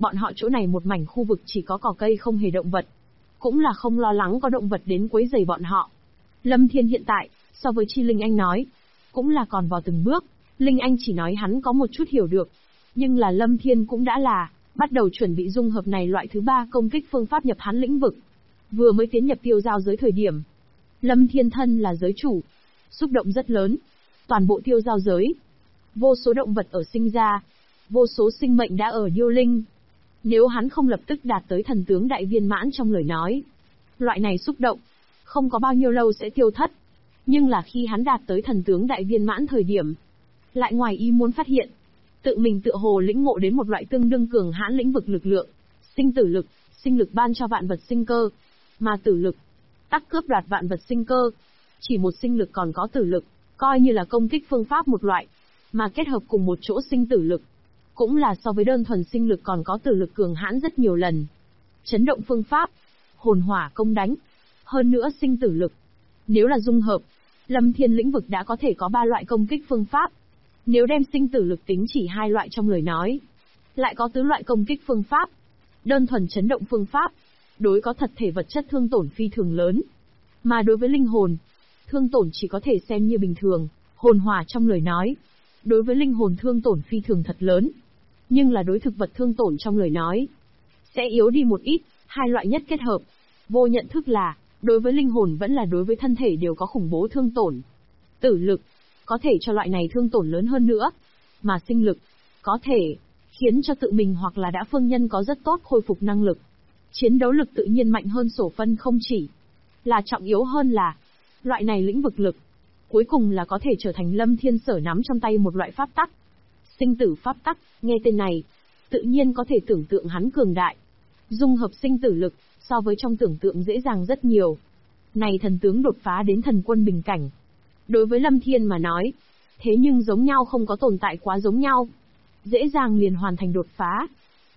Bọn họ chỗ này một mảnh khu vực chỉ có cỏ cây không hề động vật. Cũng là không lo lắng có động vật đến quấy rầy bọn họ. Lâm Thiên hiện tại, so với Chi Linh Anh nói, cũng là còn vào từng bước. Linh Anh chỉ nói hắn có một chút hiểu được. Nhưng là Lâm Thiên cũng đã là, bắt đầu chuẩn bị dung hợp này loại thứ 3 công kích phương pháp nhập hắn lĩnh vực. Vừa mới tiến nhập tiêu giao giới thời điểm. Lâm Thiên thân là giới chủ. Xúc động rất lớn. Toàn bộ tiêu giao giới. Vô số động vật ở sinh ra. Vô số sinh mệnh đã ở điêu linh. Nếu hắn không lập tức đạt tới thần tướng đại viên mãn trong lời nói. Loại này xúc động, không có bao nhiêu lâu sẽ tiêu thất. Nhưng là khi hắn đạt tới thần tướng đại viên mãn thời điểm. Lại ngoài ý muốn phát hiện. Tự mình tựa hồ lĩnh ngộ đến một loại tương đương cường hãn lĩnh vực lực lượng. Sinh tử lực, sinh lực ban cho vạn vật sinh cơ. Mà tử lực, tắc cướp đoạt vạn vật sinh cơ. Chỉ một sinh lực còn có tử lực, coi như là công kích phương pháp một loại. Mà kết hợp cùng một chỗ sinh tử lực. Cũng là so với đơn thuần sinh lực còn có tử lực cường hãn rất nhiều lần. Chấn động phương pháp, hồn hỏa công đánh. Hơn nữa sinh tử lực. Nếu là dung hợp, Lâm Thiên lĩnh vực đã có thể có 3 loại công kích phương pháp. Nếu đem sinh tử lực tính chỉ 2 loại trong lời nói, lại có 4 loại công kích phương pháp. Đơn thuần chấn động phương pháp, đối có thật thể vật chất thương tổn phi thường lớn. Mà đối với linh hồn, thương tổn chỉ có thể xem như bình thường, hồn hỏa trong lời nói. Đối với linh hồn thương tổn phi thường thật lớn. Nhưng là đối thực vật thương tổn trong lời nói, sẽ yếu đi một ít, 2 loại nhất kết hợp. Vô nhận thức là, đối với linh hồn vẫn là đối với thân thể đều có khủng bố thương tổn. Tử lực, có thể cho loại này thương tổn lớn hơn nữa. Mà sinh lực, có thể khiến cho tự mình hoặc là đã phương nhân có rất tốt khôi phục năng lực. Chiến đấu lực tự nhiên mạnh hơn sổ phân không chỉ. Là trọng yếu hơn là, loại này lĩnh vực lực, cuối cùng là có thể trở thành Lâm Thiên sở nắm trong tay một loại pháp tắc. Sinh tử pháp tắc, nghe tên này, tự nhiên có thể tưởng tượng hắn cường đại. Dung hợp sinh tử lực, so với trong tưởng tượng dễ dàng rất nhiều. Này thần tướng đột phá đến thần quân bình cảnh. Đối với Lâm Thiên mà nói, thế nhưng giống nhau không có tồn tại quá giống nhau. Dễ dàng liền hoàn thành đột phá.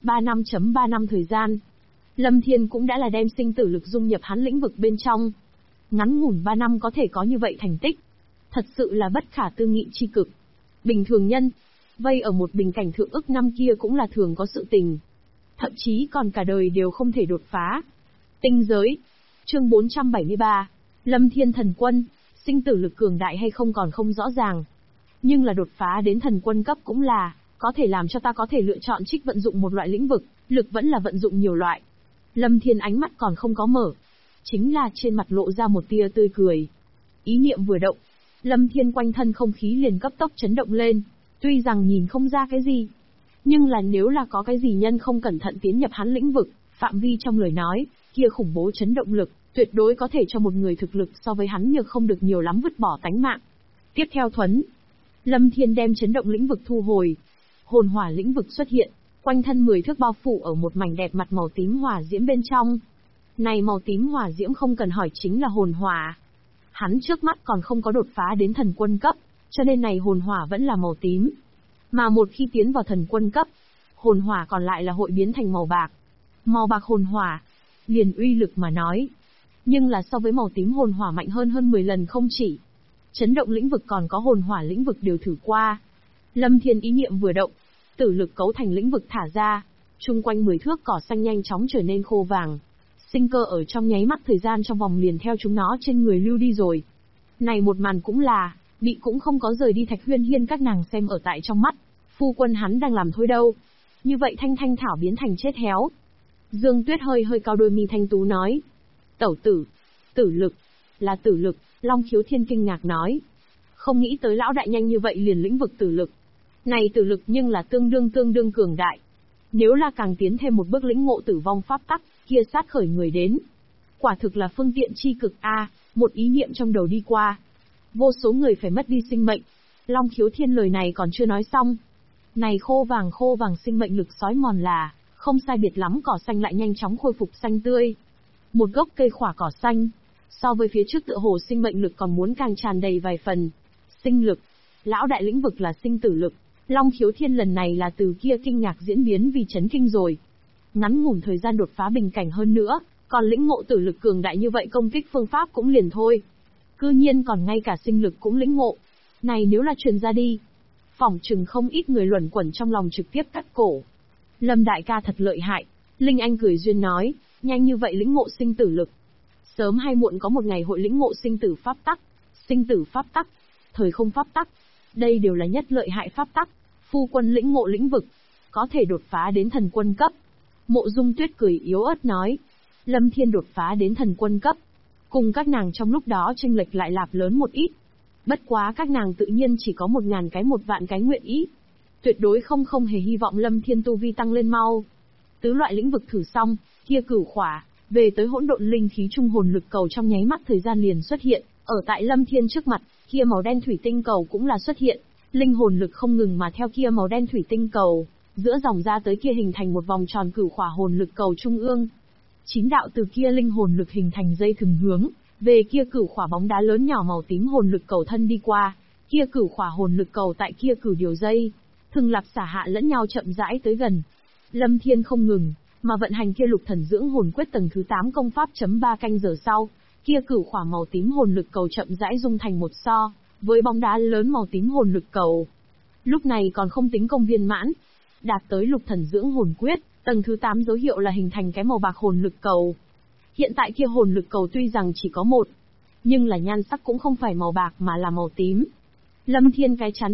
3 năm thời gian. Lâm Thiên cũng đã là đem sinh tử lực dung nhập hắn lĩnh vực bên trong. Ngắn ngủn 3 năm có thể có như vậy thành tích. Thật sự là bất khả tư nghị chi cực. Bình thường nhân, vây ở một bình cảnh thượng ức năm kia cũng là thường có sự tình. Thậm chí còn cả đời đều không thể đột phá. Tinh giới. Chương 473. Lâm Thiên thần quân. Sinh tử lực cường đại hay không còn không rõ ràng. Nhưng là đột phá đến thần quân cấp cũng là, có thể làm cho ta có thể lựa chọn trích vận dụng một loại lĩnh vực, lực vẫn là vận dụng nhiều loại. Lâm Thiên ánh mắt còn không có mở. Chính là trên mặt lộ ra một tia tươi cười. Ý niệm vừa động. Lâm Thiên quanh thân không khí liền cấp tốc chấn động lên. Tuy rằng nhìn không ra cái gì. Nhưng là nếu là có cái gì nhân không cẩn thận tiến nhập hắn lĩnh vực, phạm vi trong lời nói, kia khủng bố chấn động lực, tuyệt đối có thể cho một người thực lực so với hắn nhược không được nhiều lắm vứt bỏ tánh mạng. Tiếp theo thuấn. Lâm Thiên đem chấn động lĩnh vực thu hồi. Hồn hỏa lĩnh vực xuất hiện, quanh thân 10 thước bao phủ ở một mảnh đẹp mặt màu tím hỏa diễm bên trong. Này màu tím hỏa diễm không cần hỏi chính là hồn hỏa. Hắn trước mắt còn không có đột phá đến thần quân cấp, cho nên này hồn hỏa vẫn là màu tím. Mà một khi tiến vào thần quân cấp, hồn hỏa còn lại là hội biến thành màu bạc. Màu bạc hồn hỏa, liền uy lực mà nói. Nhưng là so với màu tím hồn hỏa mạnh hơn 10 lần không chỉ. Chấn động lĩnh vực còn có hồn hỏa lĩnh vực đều thử qua. Lâm Thiên ý niệm vừa động, tử lực cấu thành lĩnh vực thả ra. Chung quanh 10 thước cỏ xanh nhanh chóng trở nên khô vàng. Sinh cơ ở trong nháy mắt thời gian trong vòng liền theo chúng nó trên người lưu đi rồi. Này một màn cũng là, bị cũng không có rời đi Thạch Huyên Hiên các nàng xem ở tại trong mắt. Phu quân hắn đang làm thôi đâu. Như vậy thanh thanh thảo biến thành chết héo. Dương Tuyết hơi cao đôi mi thanh tú nói. Tẩu tử, tử lực, là tử lực, Long Khiếu Thiên kinh ngạc nói. Không nghĩ tới lão đại nhanh như vậy liền lĩnh vực tử lực. Này tử lực nhưng là tương đương cường đại. Nếu là càng tiến thêm một bước lĩnh ngộ tử vong pháp tắc, kia sát khởi người đến. Quả thực là phương tiện chi cực a, một ý niệm trong đầu đi qua. Vô số người phải mất đi sinh mệnh. Long Khiếu Thiên lời này còn chưa nói xong. Này khô vàng sinh mệnh lực sói mòn là, không sai biệt lắm cỏ xanh lại nhanh chóng khôi phục xanh tươi. Một gốc cây khỏa cỏ xanh, so với phía trước tựa hồ sinh mệnh lực còn muốn càng tràn đầy vài phần. Sinh lực, lão đại lĩnh vực là sinh tử lực. Long Khiếu Thiên lần này là từ kia kinh ngạc diễn biến vì chấn kinh rồi. Ngắn ngủn thời gian đột phá bình cảnh hơn nữa, còn lĩnh ngộ tử lực cường đại như vậy công kích phương pháp cũng liền thôi. Cư nhiên còn ngay cả sinh lực cũng lĩnh ngộ. Này nếu là truyền ra đi, phỏng chừng không ít người luẩn quẩn trong lòng trực tiếp cắt cổ. Lâm đại ca thật lợi hại. Linh Anh cười duyên nói, nhanh như vậy lĩnh ngộ sinh tử lực. Sớm hay muộn có một ngày hội lĩnh ngộ sinh tử pháp tắc. Sinh tử pháp tắc, thời không pháp tắc. Đây đều là nhất lợi hại pháp tắc. Phu quân lĩnh ngộ lĩnh vực, có thể đột phá đến thần quân cấp. Mộ Dung Tuyết cười yếu ớt nói. Lâm Thiên đột phá đến thần quân cấp. Cùng các nàng trong lúc đó chênh lệch lại lạp lớn một ít. Bất quá các nàng tự nhiên chỉ có 1000 cái 1 vạn cái nguyện ý. Tuyệt đối không hề hy vọng Lâm Thiên tu vi tăng lên mau. Tứ loại lĩnh vực thử xong, kia cửu khỏa, về tới hỗn độn linh khí trung hồn lực cầu trong nháy mắt thời gian liền xuất hiện, ở tại Lâm Thiên trước mặt, kia màu đen thủy tinh cầu cũng là xuất hiện, linh hồn lực không ngừng mà theo kia màu đen thủy tinh cầu, giữa dòng ra tới kia hình thành một vòng tròn cửu khỏa hồn lực cầu trung ương. 9 đạo từ kia linh hồn lực hình thành dây thừng hướng về kia cửu khỏa bóng đá lớn nhỏ màu tím hồn lực cầu thân đi qua, kia cửu khỏa hồn lực cầu tại kia cửu điều dây, thường lặp xả hạ lẫn nhau chậm rãi tới gần. Lâm Thiên không ngừng mà vận hành kia lục thần dưỡng hồn quyết tầng thứ 8 công pháp chấm 3 canh giờ sau, kia cửu khỏa màu tím hồn lực cầu chậm rãi dung thành một so với bóng đá lớn màu tím hồn lực cầu. Lúc này còn không tính công viên mãn, đạt tới lục thần dưỡng hồn quyết, tầng thứ 8 dấu hiệu là hình thành cái màu bạc hồn lực cầu. Hiện tại kia hồn lực cầu tuy rằng chỉ có một, nhưng là nhan sắc cũng không phải màu bạc mà là màu tím. Lâm Thiên cái chán